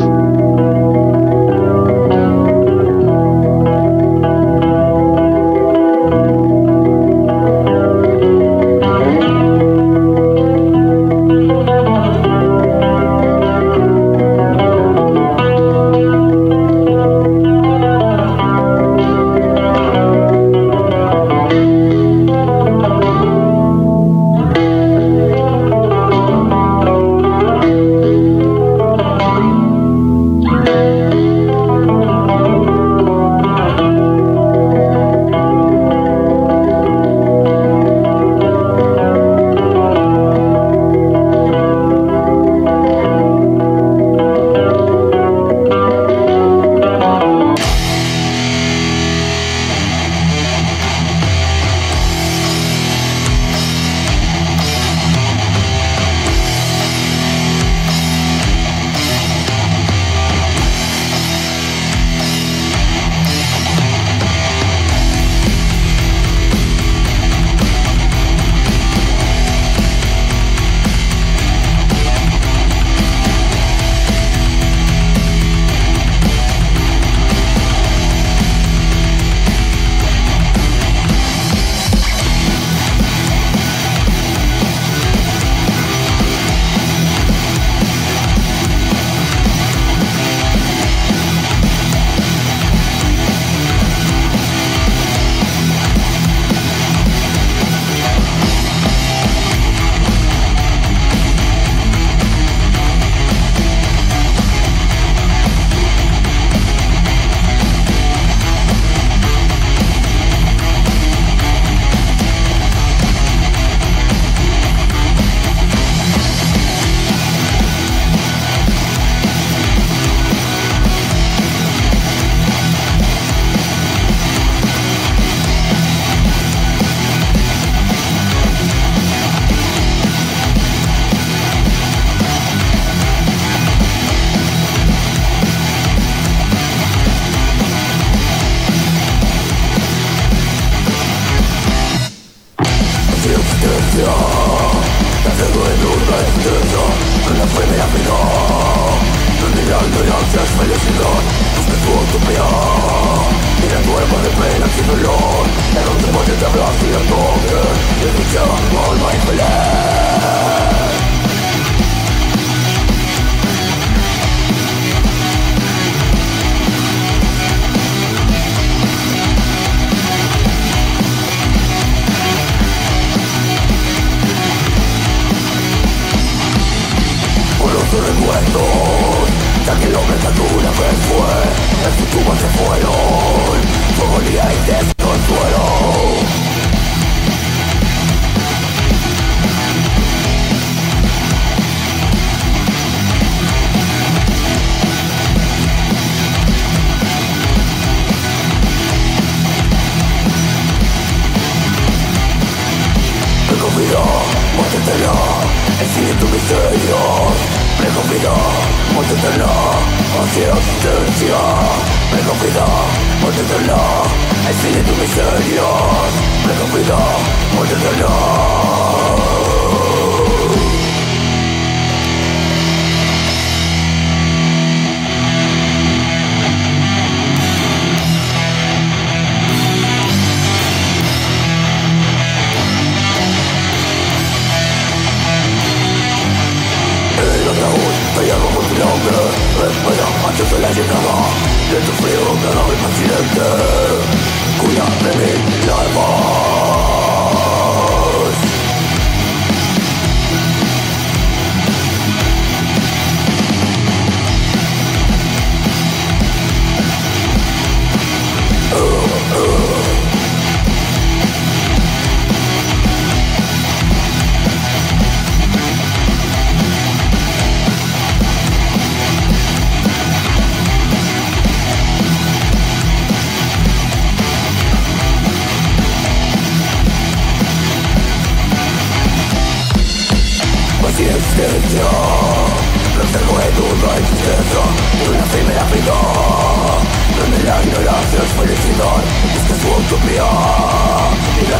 Donde la ignorancia es felicidad, busca su utopía y la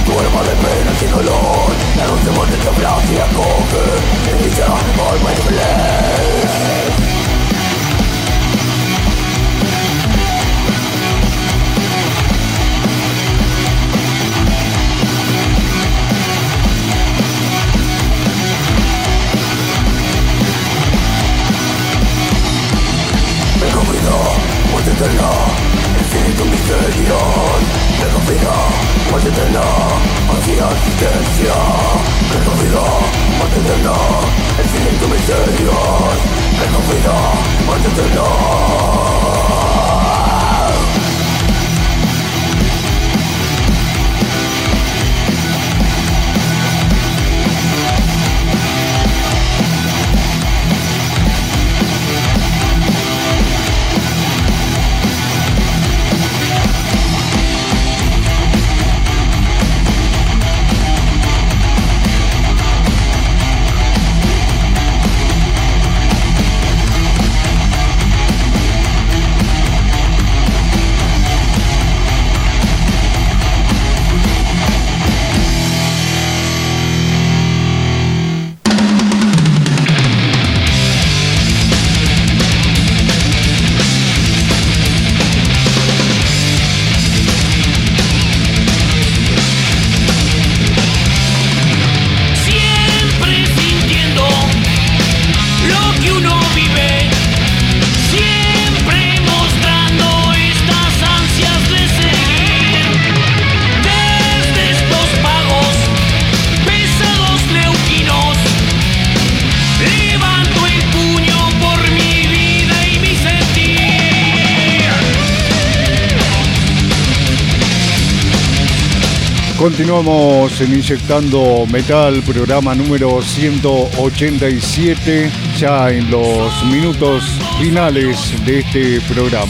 Continuamos en Inyectando Metal, programa número ciento ochenta y siete, ya en los minutos finales de este programa.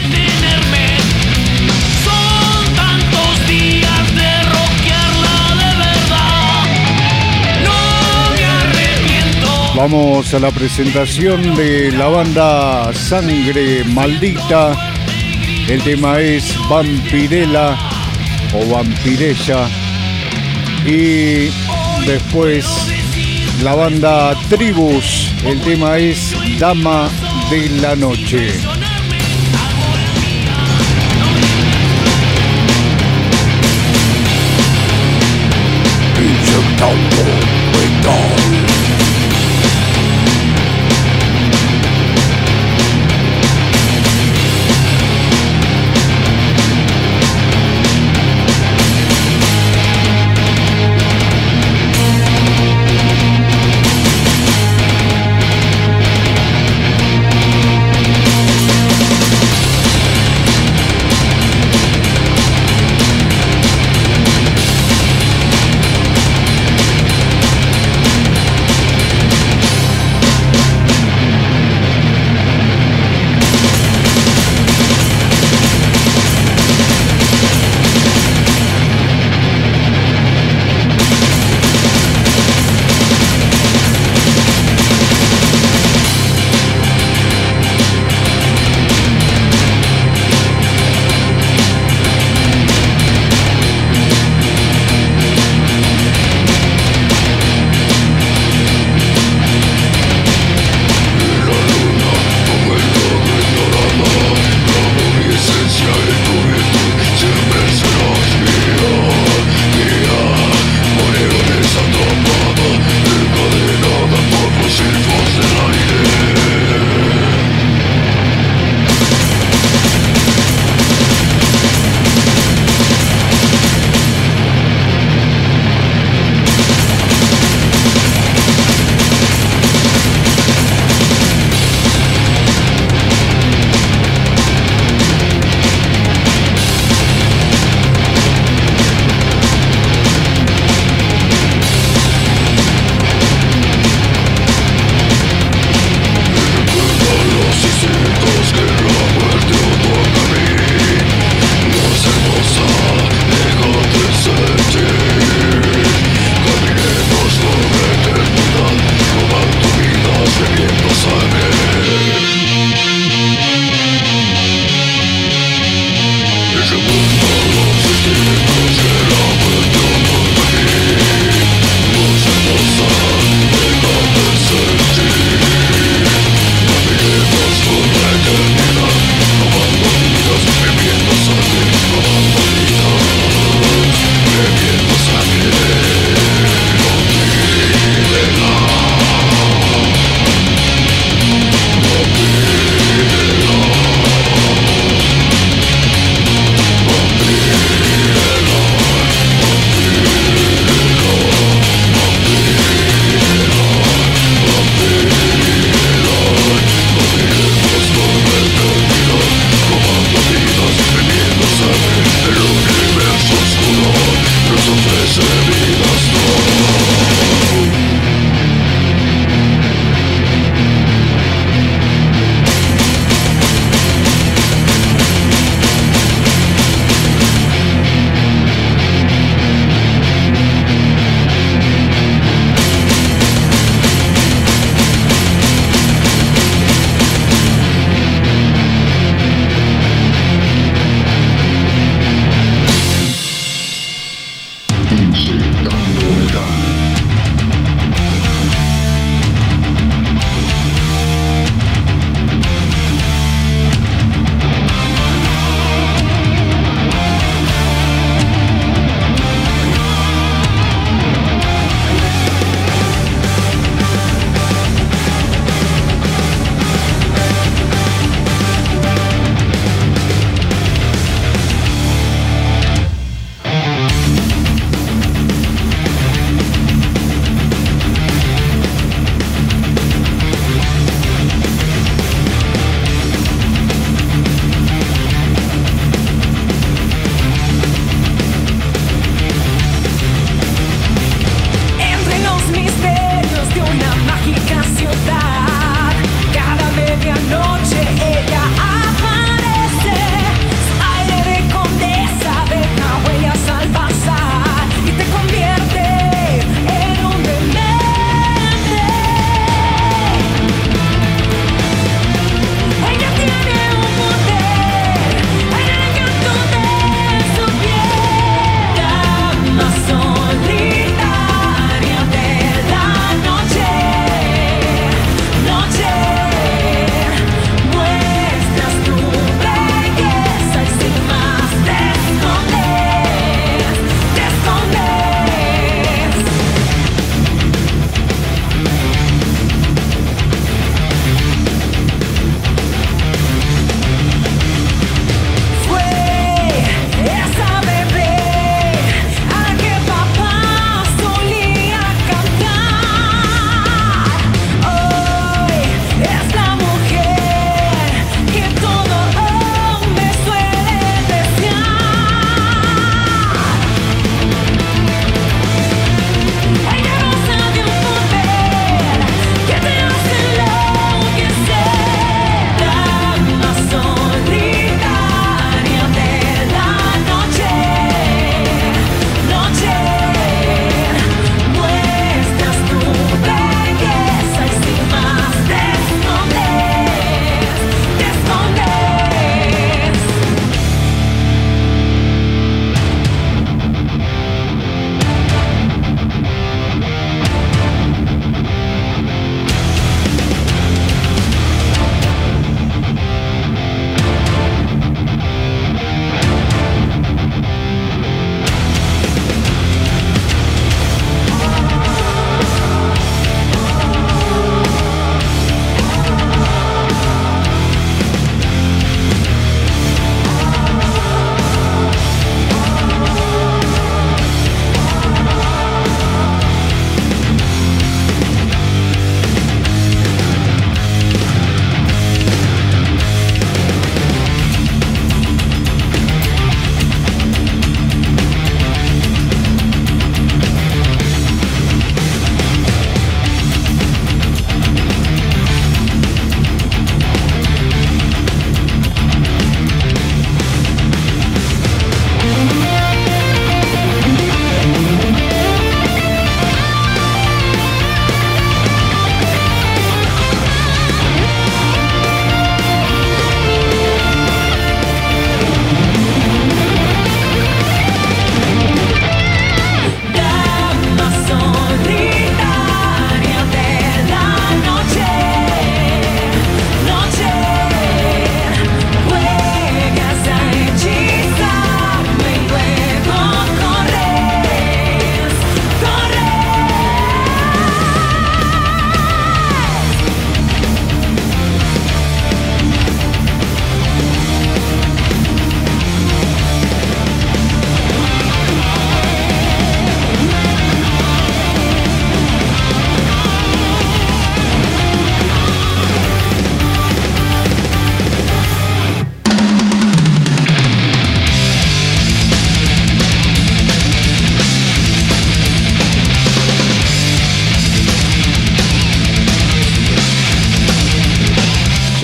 Son tantos días de rockearla de verdad. No me arrepiento.
Vamos a la presentación de la banda Sangre Maldita. El tema es Vampirella o Vampirella, y después la banda Tribus, el tema es Dama de la Noche.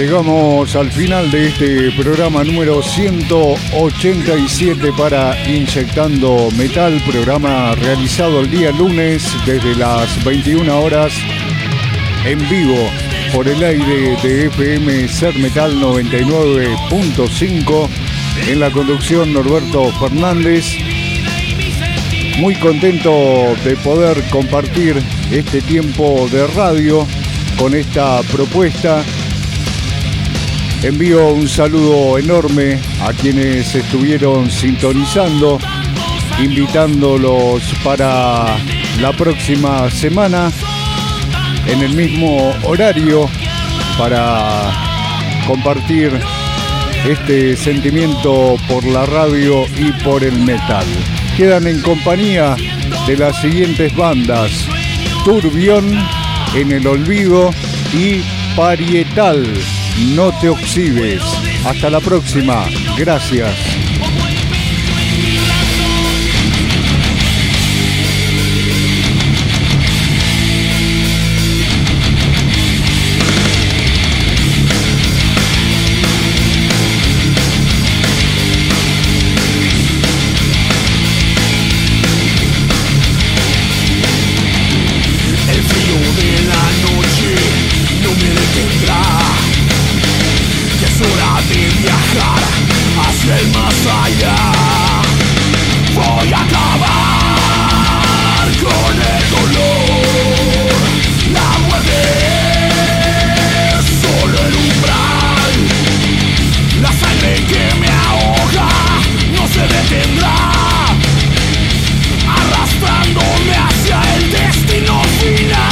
Llegamos al final de este programa número ciento ochenta y siete para Inyectando Metal, programa realizado el día lunes desde las veintiuna horas en vivo por el aire de F M Ser Metal noventa y nueve punto cinco. En la conducción Norberto Fernández. Muy contento de poder compartir este tiempo de radio con esta propuesta. Envío un saludo enorme a quienes estuvieron sintonizando, invitándolos para la próxima semana en el mismo horario para compartir este sentimiento por la radio y por el metal. Quedan en compañía de las siguientes bandas: Turbión, En el Olvido y Parietal. No te oxides. Hasta la próxima. Gracias.
El más allá, voy a acabar con el dolor. La muerte es solo el umbral. La sangre que me ahoga no se detendrá, arrastrándome hacia el destino final.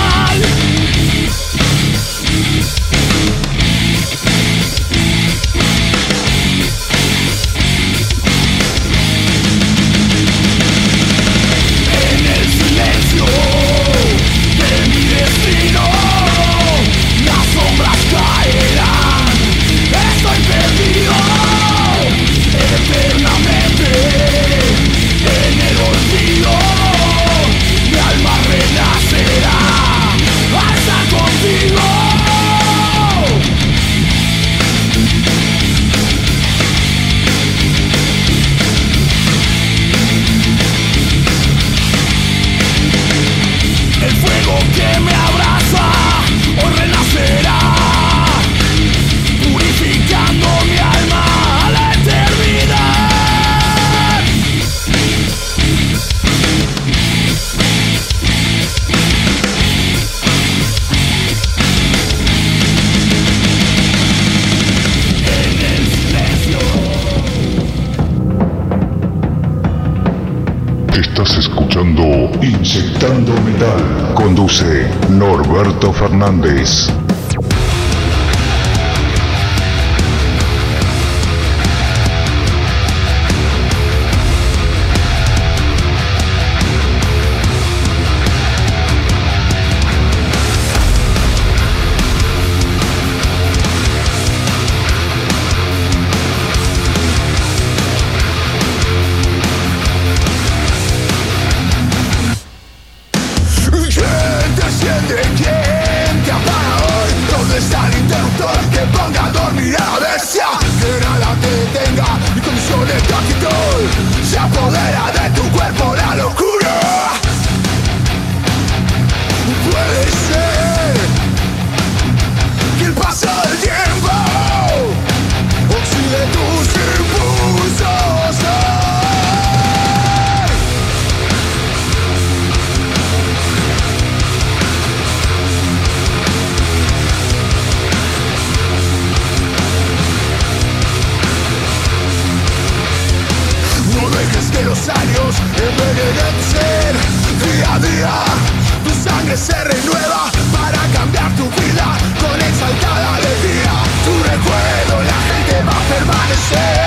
Inyectando Metal. Conduce Norberto Fernández.
Se apodera de tu cuerpo la locura. Puede ser que el paso del tiempo oxide tus impulsos. No dejes que los años envenenen tu ser. Día a día tu sangre se renueva para cambiar tu vida con exaltada alegría. Tu recuerdo la gente va a permanecer.